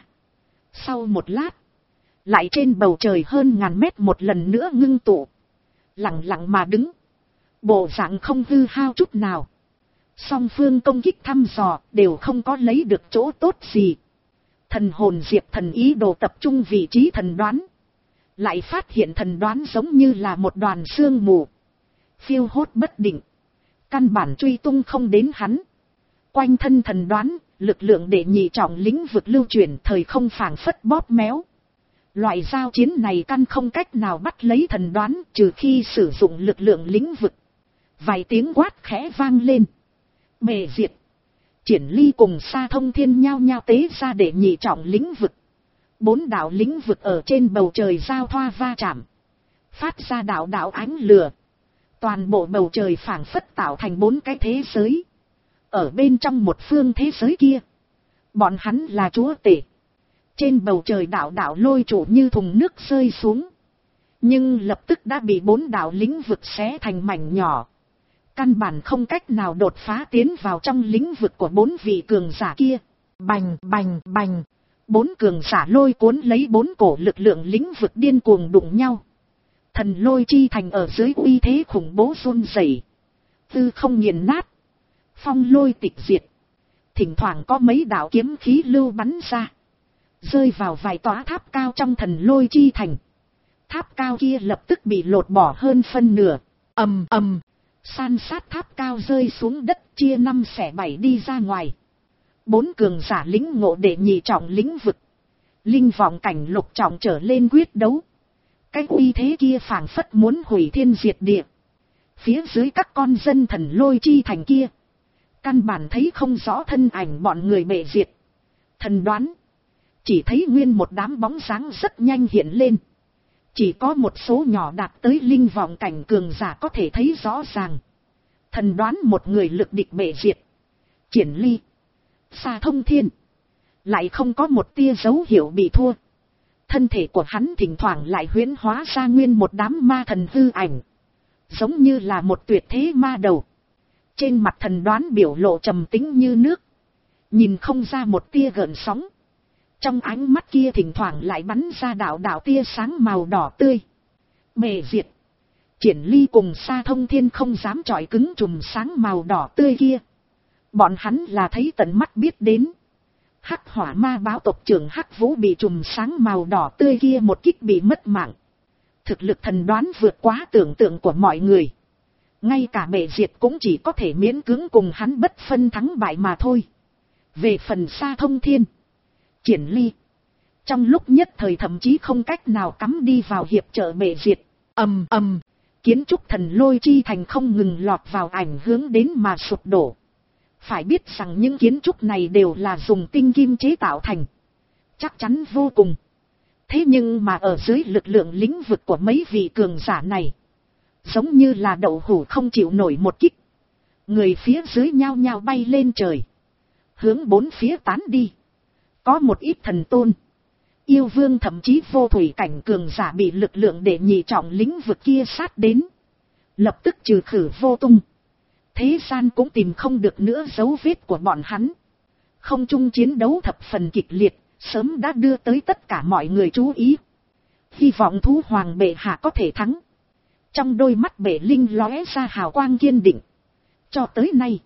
Sau một lát, lại trên bầu trời hơn ngàn mét một lần nữa ngưng tụ, lặng lặng mà đứng, bộ dạng không hư hao chút nào. Song phương công kích thăm dò đều không có lấy được chỗ tốt gì. Thần hồn diệp thần ý đồ tập trung vị trí thần đoán, lại phát hiện thần đoán giống như là một đoàn sương mù, phiêu hốt bất định, căn bản truy tung không đến hắn. Quanh thân thần đoán, lực lượng để nhị trọng lĩnh vực lưu chuyển, thời không phảng phất bóp méo. Loại giao chiến này căn không cách nào bắt lấy thần đoán, trừ khi sử dụng lực lượng lĩnh vực. Vài tiếng quát khẽ vang lên. Bệ Diệt, Triển Ly cùng Sa Thông Thiên nhao nhao tế ra để nhị trọng lĩnh vực. Bốn đạo lĩnh vực ở trên bầu trời giao thoa va chạm, phát ra đạo đạo ánh lửa. Toàn bộ bầu trời phảng phất tạo thành bốn cái thế giới. Ở bên trong một phương thế giới kia, bọn hắn là chúa tể. Trên bầu trời đạo đạo lôi trụ như thùng nước rơi xuống, nhưng lập tức đã bị bốn đạo lĩnh vực xé thành mảnh nhỏ. Căn bản không cách nào đột phá tiến vào trong lĩnh vực của bốn vị cường giả kia. Bành bành bành, bốn cường giả lôi cuốn lấy bốn cổ lực lượng lĩnh vực điên cuồng đụng nhau. Thần lôi chi thành ở dưới uy thế khủng bố run rẩy, tư không nghiền nát, phong lôi tịch diệt. Thỉnh thoảng có mấy đạo kiếm khí lưu bắn ra, rơi vào vài tòa tháp cao trong thần lôi chi thành. Tháp cao kia lập tức bị lột bỏ hơn phân nửa. Ầm ầm, san sát tháp cao rơi xuống đất, chia năm xẻ bảy đi ra ngoài. Bốn cường giả lĩnh ngộ để nhị trọng lĩnh vực, linh vọng cảnh lục trọng trở lên quyết đấu. Cái uy thế kia phảng phất muốn hủy thiên diệt địa. Phía dưới các con dân thần lôi chi thành kia, căn bản thấy không rõ thân ảnh bọn người Bệ Diệt. Thần đoán, chỉ thấy nguyên một đám bóng dáng rất nhanh hiện lên. Chỉ có một số nhỏ đạt tới linh vọng cảnh cường giả có thể thấy rõ ràng. Thần đoán một người lực địch Bệ Diệt, Triển Ly, Sa Thông Thiên, lại không có một tia dấu hiệu bị thua. Thân thể của hắn thỉnh thoảng lại huyễn hóa ra nguyên một đám ma thần hư ảnh, giống như là một tuyệt thế ma đầu. Trên mặt thần đoán biểu lộ trầm tĩnh như nước, nhìn không ra một tia gợn sóng, Trong ánh mắt kia thỉnh thoảng lại bắn ra đạo đạo tia sáng màu đỏ tươi. Bề diệt. Triển Ly cùng Sa Thông Thiên không dám chọi cứng chùm sáng màu đỏ tươi kia. Bọn hắn là thấy tận mắt biết đến. Hắc hỏa ma báo tộc trưởng Hắc Vũ bị chùm sáng màu đỏ tươi kia một kích bị mất mạng. Thực lực thần đoán vượt quá tưởng tượng của mọi người. Ngay cả bệ diệt cũng chỉ có thể miễn cưỡng cùng hắn bất phân thắng bại mà thôi. Về phần Sa Thông Thiên, Triển Ly, trong lúc nhất thời thậm chí không cách nào cắm đi vào hiệp trợ bệ diệt. Ầm ầm, kiến trúc thần lôi chi thành không ngừng lọt vào ảnh hướng đến mà sụp đổ. Phải biết rằng những kiến trúc này đều là dùng tinh kim chế tạo thành. Chắc chắn vô cùng. Thế nhưng mà ở dưới lực lượng lĩnh vực của mấy vị cường giả này, giống như là đậu hũ không chịu nổi một kích. Người phía dưới nhao nhao bay lên trời, hướng bốn phía tán đi. Có một ít thần tôn, yêu vương thậm chí vô thủy cảnh cường giả bị lực lượng để nhị trọng lĩnh vực kia sát đến. Lập tức trừ khử vô tung. Thế gian cũng tìm không được nữa dấu vết của bọn hắn. Không trung chiến đấu thập phần kịch liệt, sớm đã đưa tới tất cả mọi người chú ý. Hy vọng thú hoàng bệ hạ có thể thắng. Trong đôi mắt bệ linh lóe ra hào quang kiên định. Cho tới nay,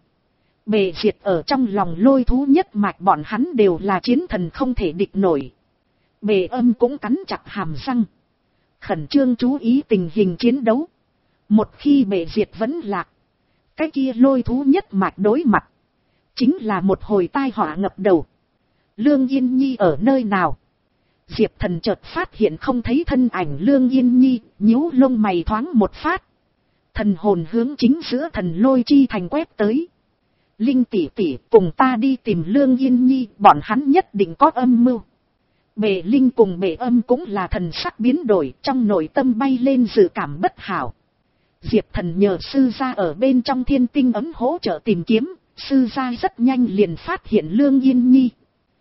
bệ diệt ở trong lòng lôi thú nhất mạch bọn hắn đều là chiến thần không thể địch nổi. Bệ âm cũng cắn chặt hàm răng, khẩn trương chú ý tình hình chiến đấu. Một khi bệ diệt vẫn lạc, cái kia lôi thú nhất mạch đối mặt chính là một hồi tai họa ngập đầu. Lương Yên Nhi ở nơi nào? Diệp Thần chợt phát hiện không thấy thân ảnh Lương Yên Nhi, nhíu lông mày thoáng một phát. Thần hồn hướng chính giữa thần lôi chi thành quét tới. Linh tỷ tỷ, cùng ta đi tìm Lương Yên Nhi, bọn hắn nhất định có âm mưu. Bệ Linh cùng bệ âm cũng là thần sắc biến đổi, trong nội tâm bay lên dự cảm bất hảo. Diệp Thần nhờ sư gia ở bên trong thiên tinh ấm hỗ trợ tìm kiếm, sư gia rất nhanh liền phát hiện Lương Yên Nhi.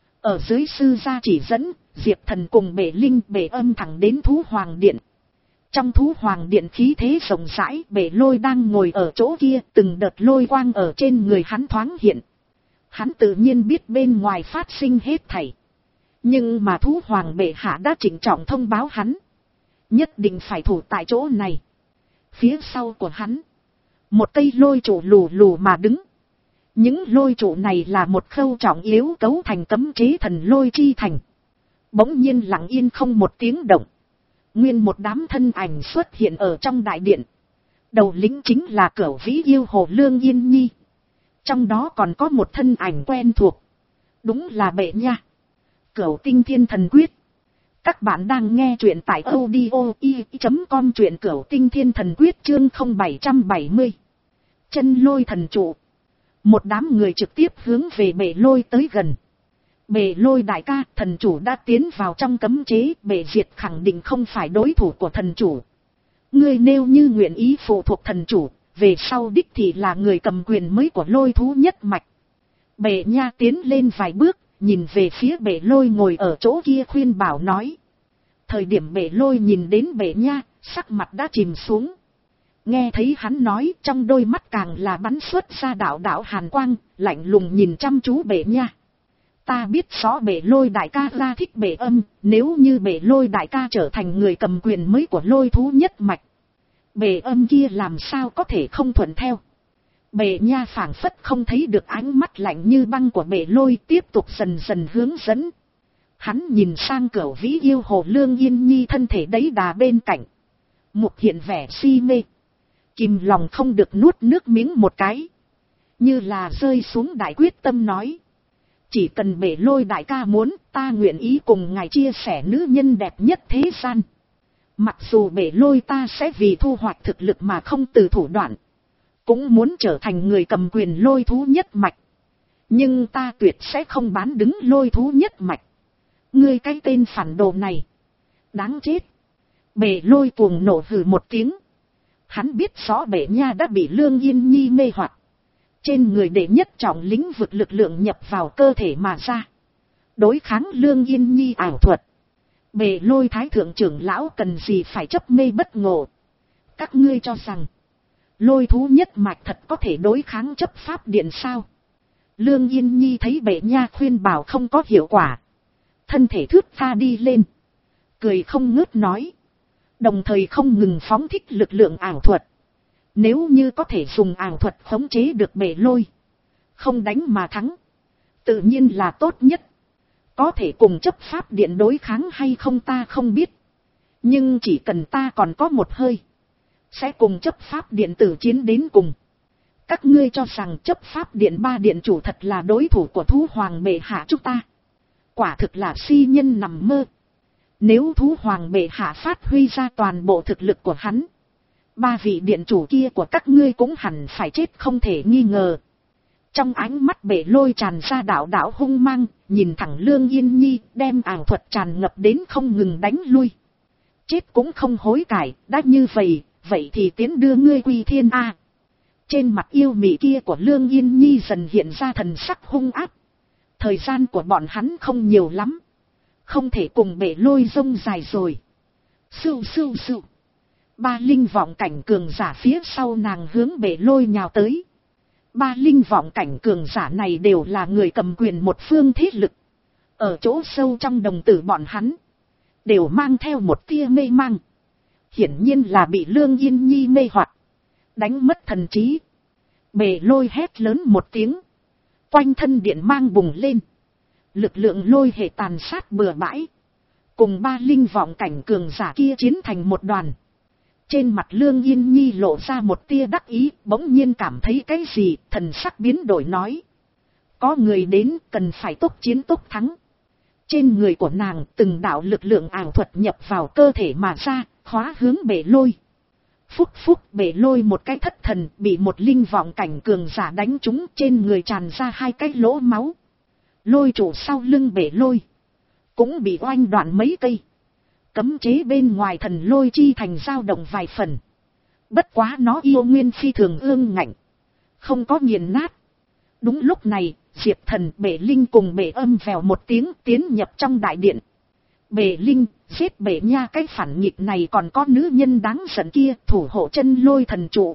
Ở dưới sư gia chỉ dẫn, Diệp Thần cùng bệ Linh bệ âm thẳng đến thú hoàng điện. Trong thú hoàng điện khí thế rộng rãi, bệ lôi đang ngồi ở chỗ kia, từng đợt lôi quang ở trên người hắn thoáng hiện. Hắn tự nhiên biết bên ngoài phát sinh hết thảy. Nhưng mà thú hoàng bệ hạ đã trịnh trọng thông báo hắn, nhất định phải thủ tại chỗ này. Phía sau của hắn, một cây lôi trụ lù lù mà đứng. Những lôi trụ này là một khâu trọng yếu cấu thành cấm chế thần lôi chi thành. Bỗng nhiên lặng yên không một tiếng động. Nguyên một đám thân ảnh xuất hiện ở trong đại điện. Đầu lĩnh chính là Cửu Vĩ yêu hồ Lương Yên Nhi. Trong đó còn có một thân ảnh quen thuộc. Đúng là bệ nha. Cửu Tinh Thiên Thần Quyết. Các bạn đang nghe truyện tại audio i chấm com, truyện Cửu Tinh Thiên Thần Quyết chương không bảy bảy mươi. Chân lôi thần trụ. Một đám người trực tiếp hướng về bệ lôi tới gần. Bệ lôi đại ca, thần chủ đã tiến vào trong cấm chế, bệ diệt khẳng định không phải đối thủ của thần chủ. Ngươi nêu như nguyện ý phụ thuộc thần chủ, về sau đích thì là người cầm quyền mới của lôi thú nhất mạch. Bệ nha tiến lên vài bước, nhìn về phía bệ lôi ngồi ở chỗ kia khuyên bảo nói. Thời điểm bệ lôi nhìn đến bệ nha, sắc mặt đã chìm xuống. Nghe thấy hắn nói, trong đôi mắt càng là bắn xuất ra đạo đạo hàn quang, lạnh lùng nhìn chăm chú bệ nha. Ta biết rõ bệ lôi đại ca ra thích bệ âm, nếu như bệ lôi đại ca trở thành người cầm quyền mới của lôi thú nhất mạch, bệ âm kia làm sao có thể không thuận theo. Bệ nha phảng phất không thấy được ánh mắt lạnh như băng của bệ lôi, tiếp tục dần dần hướng dẫn. Hắn nhìn sang Cửu Vĩ yêu hồ Lương Yên Nhi thân thể đấy đà bên cạnh. Mục hiện vẻ si mê. Kìm lòng không được nuốt nước miếng một cái. Như là rơi xuống đại quyết tâm nói. Chỉ cần bệ lôi đại ca muốn, ta nguyện ý cùng ngài chia sẻ nữ nhân đẹp nhất thế gian. Mặc dù bệ lôi ta sẽ vì thu hoạch thực lực mà không từ thủ đoạn, cũng muốn trở thành người cầm quyền lôi thú nhất mạch. Nhưng ta tuyệt sẽ không bán đứng lôi thú nhất mạch. Ngươi cái tên phản đồ này, đáng chết. Bệ lôi cuồng nổ hừ một tiếng. Hắn biết rõ bệ nha đã bị Lương Yên Nhi mê hoặc. Trên người đệ nhất trọng lĩnh vực lực lượng nhập vào cơ thể mà ra. Đối kháng Lương Yên Nhi ảo thuật. Bệ lôi thái thượng trưởng lão cần gì phải chấp mê bất ngộ. Các ngươi cho rằng lôi thú nhất mạch thật có thể đối kháng chấp pháp điện sao? Lương Yên Nhi thấy bệ nha khuyên bảo không có hiệu quả, thân thể thướt tha đi lên, cười không ngớt nói, đồng thời không ngừng phóng thích lực lượng ảo thuật. Nếu như có thể dùng ảo thuật khống chế được bể lôi, không đánh mà thắng, tự nhiên là tốt nhất. Có thể cùng chấp pháp điện đối kháng hay không ta không biết, nhưng chỉ cần ta còn có một hơi, sẽ cùng chấp pháp điện tử chiến đến cùng. Các ngươi cho rằng chấp pháp điện ba điện chủ thật là đối thủ của thú hoàng bệ hạ chúng ta? Quả thực là si nhân nằm mơ. Nếu thú hoàng bệ hạ phát huy ra toàn bộ thực lực của hắn, ba vị điện chủ kia của các ngươi cũng hẳn phải chết không thể nghi ngờ. Trong ánh mắt bể lôi tràn ra đạo đạo hung mang, nhìn thẳng Lương Yên Nhi, đem ảo thuật tràn ngập đến không ngừng đánh lui. Chết cũng không hối cải, đã như vậy, vậy thì tiến đưa ngươi quy thiên a. Trên mặt yêu mị kia của Lương Yên Nhi dần hiện ra thần sắc hung ác. Thời gian của bọn hắn không nhiều lắm, không thể cùng bể lôi rông dài rồi. Sưu sưu sưu. Ba linh vọng cảnh cường giả phía sau nàng hướng bể lôi nhào tới. Ba linh vọng cảnh cường giả này đều là người cầm quyền một phương thế lực. Ở chỗ sâu trong đồng tử bọn hắn, đều mang theo một tia mê mang. Hiển nhiên là bị Lương Yên Nhi mê hoặc, đánh mất thần trí. Bể lôi hét lớn một tiếng, quanh thân điện mang bùng lên. Lực lượng lôi hệ tàn sát bừa bãi, cùng ba linh vọng cảnh cường giả kia chiến thành một đoàn. Trên mặt Lương Yên Nhi lộ ra một tia đắc ý, bỗng nhiên cảm thấy cái gì, thần sắc biến đổi nói. Có người đến, cần phải tốc chiến tốc thắng. Trên người của nàng từng đạo lực lượng ảo thuật nhập vào cơ thể mà ra, khóa hướng bể lôi. Phúc phúc bể lôi một cái thất thần, bị một linh vọng cảnh cường giả đánh trúng, trên người tràn ra hai cái lỗ máu. Lôi trụ sau lưng bể lôi, cũng bị oanh đoạn mấy cây. Cấm chế bên ngoài thần lôi chi thành dao động vài phần. Bất quá nó yêu nguyên phi thường ương ngạnh, không có nghiền nát. Đúng lúc này, Diệp Thần, Bể Linh cùng Bể Âm vèo một tiếng tiến nhập trong đại điện. Bể Linh, giết Bể Nha, cái phản nghịch này còn có nữ nhân đáng giận kia, thủ hộ chân lôi thần trụ.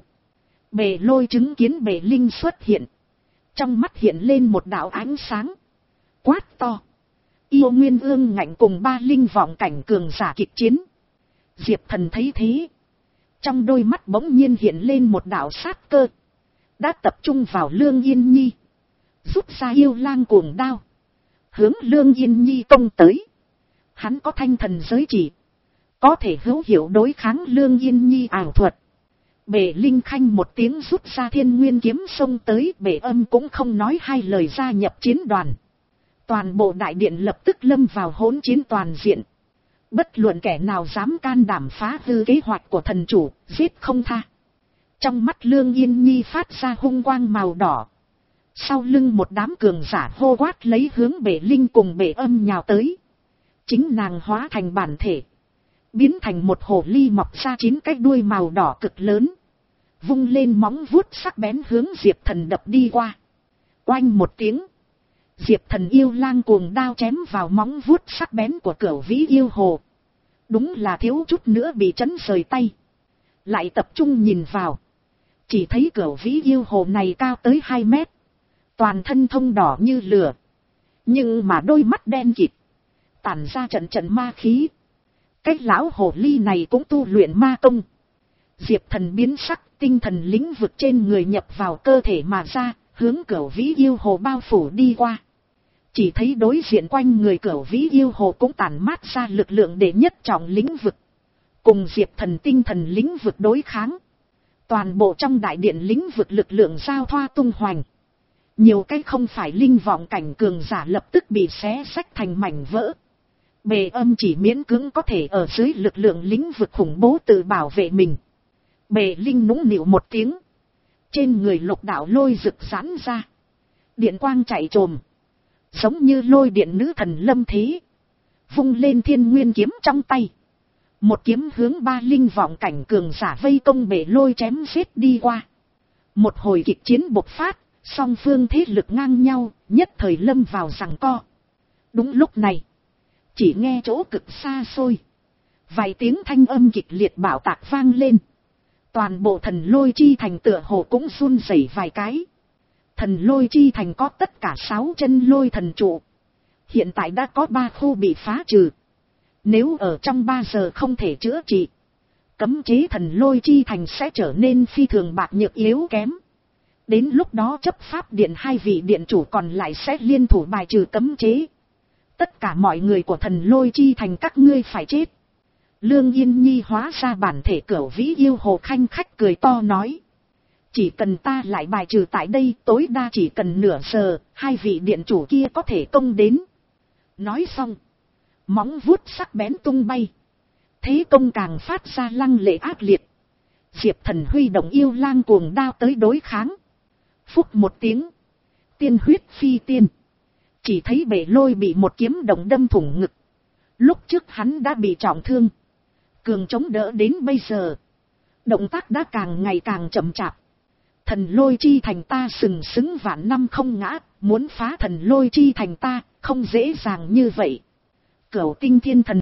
Bể Lôi chứng kiến Bể Linh xuất hiện, trong mắt hiện lên một đạo ánh sáng, quát to. Yêu nguyên ương ngạnh cùng ba linh vọng cảnh cường giả kịch chiến. Diệp Thần thấy thế, trong đôi mắt bỗng nhiên hiện lên một đạo sát cơ, đã tập trung vào Lương Yên Nhi, rút ra yêu lang cuồng đao, hướng Lương Yên Nhi công tới. Hắn có thanh thần giới chỉ, có thể hữu hiệu đối kháng Lương Yên Nhi ảo thuật. Bể Linh khanh một tiếng rút ra thiên nguyên kiếm xông tới, Bể Âm cũng không nói hai lời gia nhập chiến đoàn. Toàn bộ đại điện lập tức lâm vào hỗn chiến toàn diện. Bất luận kẻ nào dám can đảm phá hư kế hoạch của thần chủ, giết không tha. Trong mắt Lương Yên Nhi phát ra hung quang màu đỏ. Sau lưng một đám cường giả hô quát lấy hướng Bể Linh cùng Bể Âm nhào tới. Chính nàng hóa thành bản thể, biến thành một hồ ly mọc ra chín cái đuôi màu đỏ cực lớn, vung lên móng vuốt sắc bén hướng Diệp Thần đập đi qua. Oanh một tiếng, Diệp Thần yêu lang cuồng đao chém vào móng vuốt sắc bén của Cửu Vĩ yêu hồ. Đúng là thiếu chút nữa bị chấn rời tay. Lại tập trung nhìn vào, chỉ thấy Cửu Vĩ yêu hồ này cao tới hai mét, toàn thân thông đỏ như lửa, nhưng mà đôi mắt đen kịt, tản ra trận trận ma khí. Cái lão hồ ly này cũng tu luyện ma công. Diệp Thần biến sắc, tinh thần lĩnh vực trên người nhập vào cơ thể mà ra, hướng Cửu Vĩ yêu hồ bao phủ đi qua. Chỉ thấy đối diện quanh người Cửu Vĩ yêu hồ cũng tản mát ra lực lượng để nhất trọng lĩnh vực, cùng Diệp Thần tinh thần lĩnh vực đối kháng. Toàn bộ trong đại điện lĩnh vực lực lượng giao thoa tung hoành. Nhiều cái không phải linh vọng cảnh cường giả lập tức bị xé xách thành mảnh vỡ. Bề Âm chỉ miễn cưỡng có thể ở dưới lực lượng lĩnh vực khủng bố tự bảo vệ mình. Bề Linh nũng nịu một tiếng, trên người lục đạo lôi rực giãn ra, điện quang chạy trồm, giống như lôi điện nữ thần lâm thế. Vung lên thiên nguyên kiếm trong tay, một kiếm hướng ba linh vọng cảnh cường giả vây công Bể Lôi chém giết đi qua. Một hồi kịch chiến bộc phát, song phương thế lực ngang nhau, nhất thời lâm vào giằng co. Đúng lúc này, chỉ nghe chỗ cực xa xôi, vài tiếng thanh âm kịch liệt bạo tạc vang lên. Toàn bộ thần lôi chi thành tựa hồ cũng run rẩy vài cái. Thần lôi chi thành có tất cả sáu chân lôi thần trụ. Hiện tại đã có ba khu bị phá trừ. Nếu ở trong ba giờ không thể chữa trị, cấm chế thần lôi chi thành sẽ trở nên phi thường bạc nhược yếu kém. Đến lúc đó chấp pháp điện hai vị điện chủ còn lại sẽ liên thủ bài trừ cấm chế. Tất cả mọi người của thần lôi chi thành các ngươi phải chết. Lương Yên Nhi hóa ra bản thể cửu vĩ yêu hồ khanh khách cười to nói. Chỉ cần ta lại bài trừ tại đây, tối đa chỉ cần nửa giờ, hai vị điện chủ kia có thể công đến. Nói xong, móng vuốt sắc bén tung bay. Thế công càng phát ra lăng lệ ác liệt. Diệp Thần huy động yêu lang cuồng đao tới đối kháng. Phúc một tiếng, tiên huyết phi tiên. Chỉ thấy bể lôi bị một kiếm đồng đâm thủng ngực. Lúc trước hắn đã bị trọng thương, cường chống đỡ đến bây giờ, động tác đã càng ngày càng chậm chạp. Thần lôi chi thành ta sừng sững vạn năm không ngã, muốn phá thần lôi chi thành ta không dễ dàng như vậy. Cửu tinh thiên thần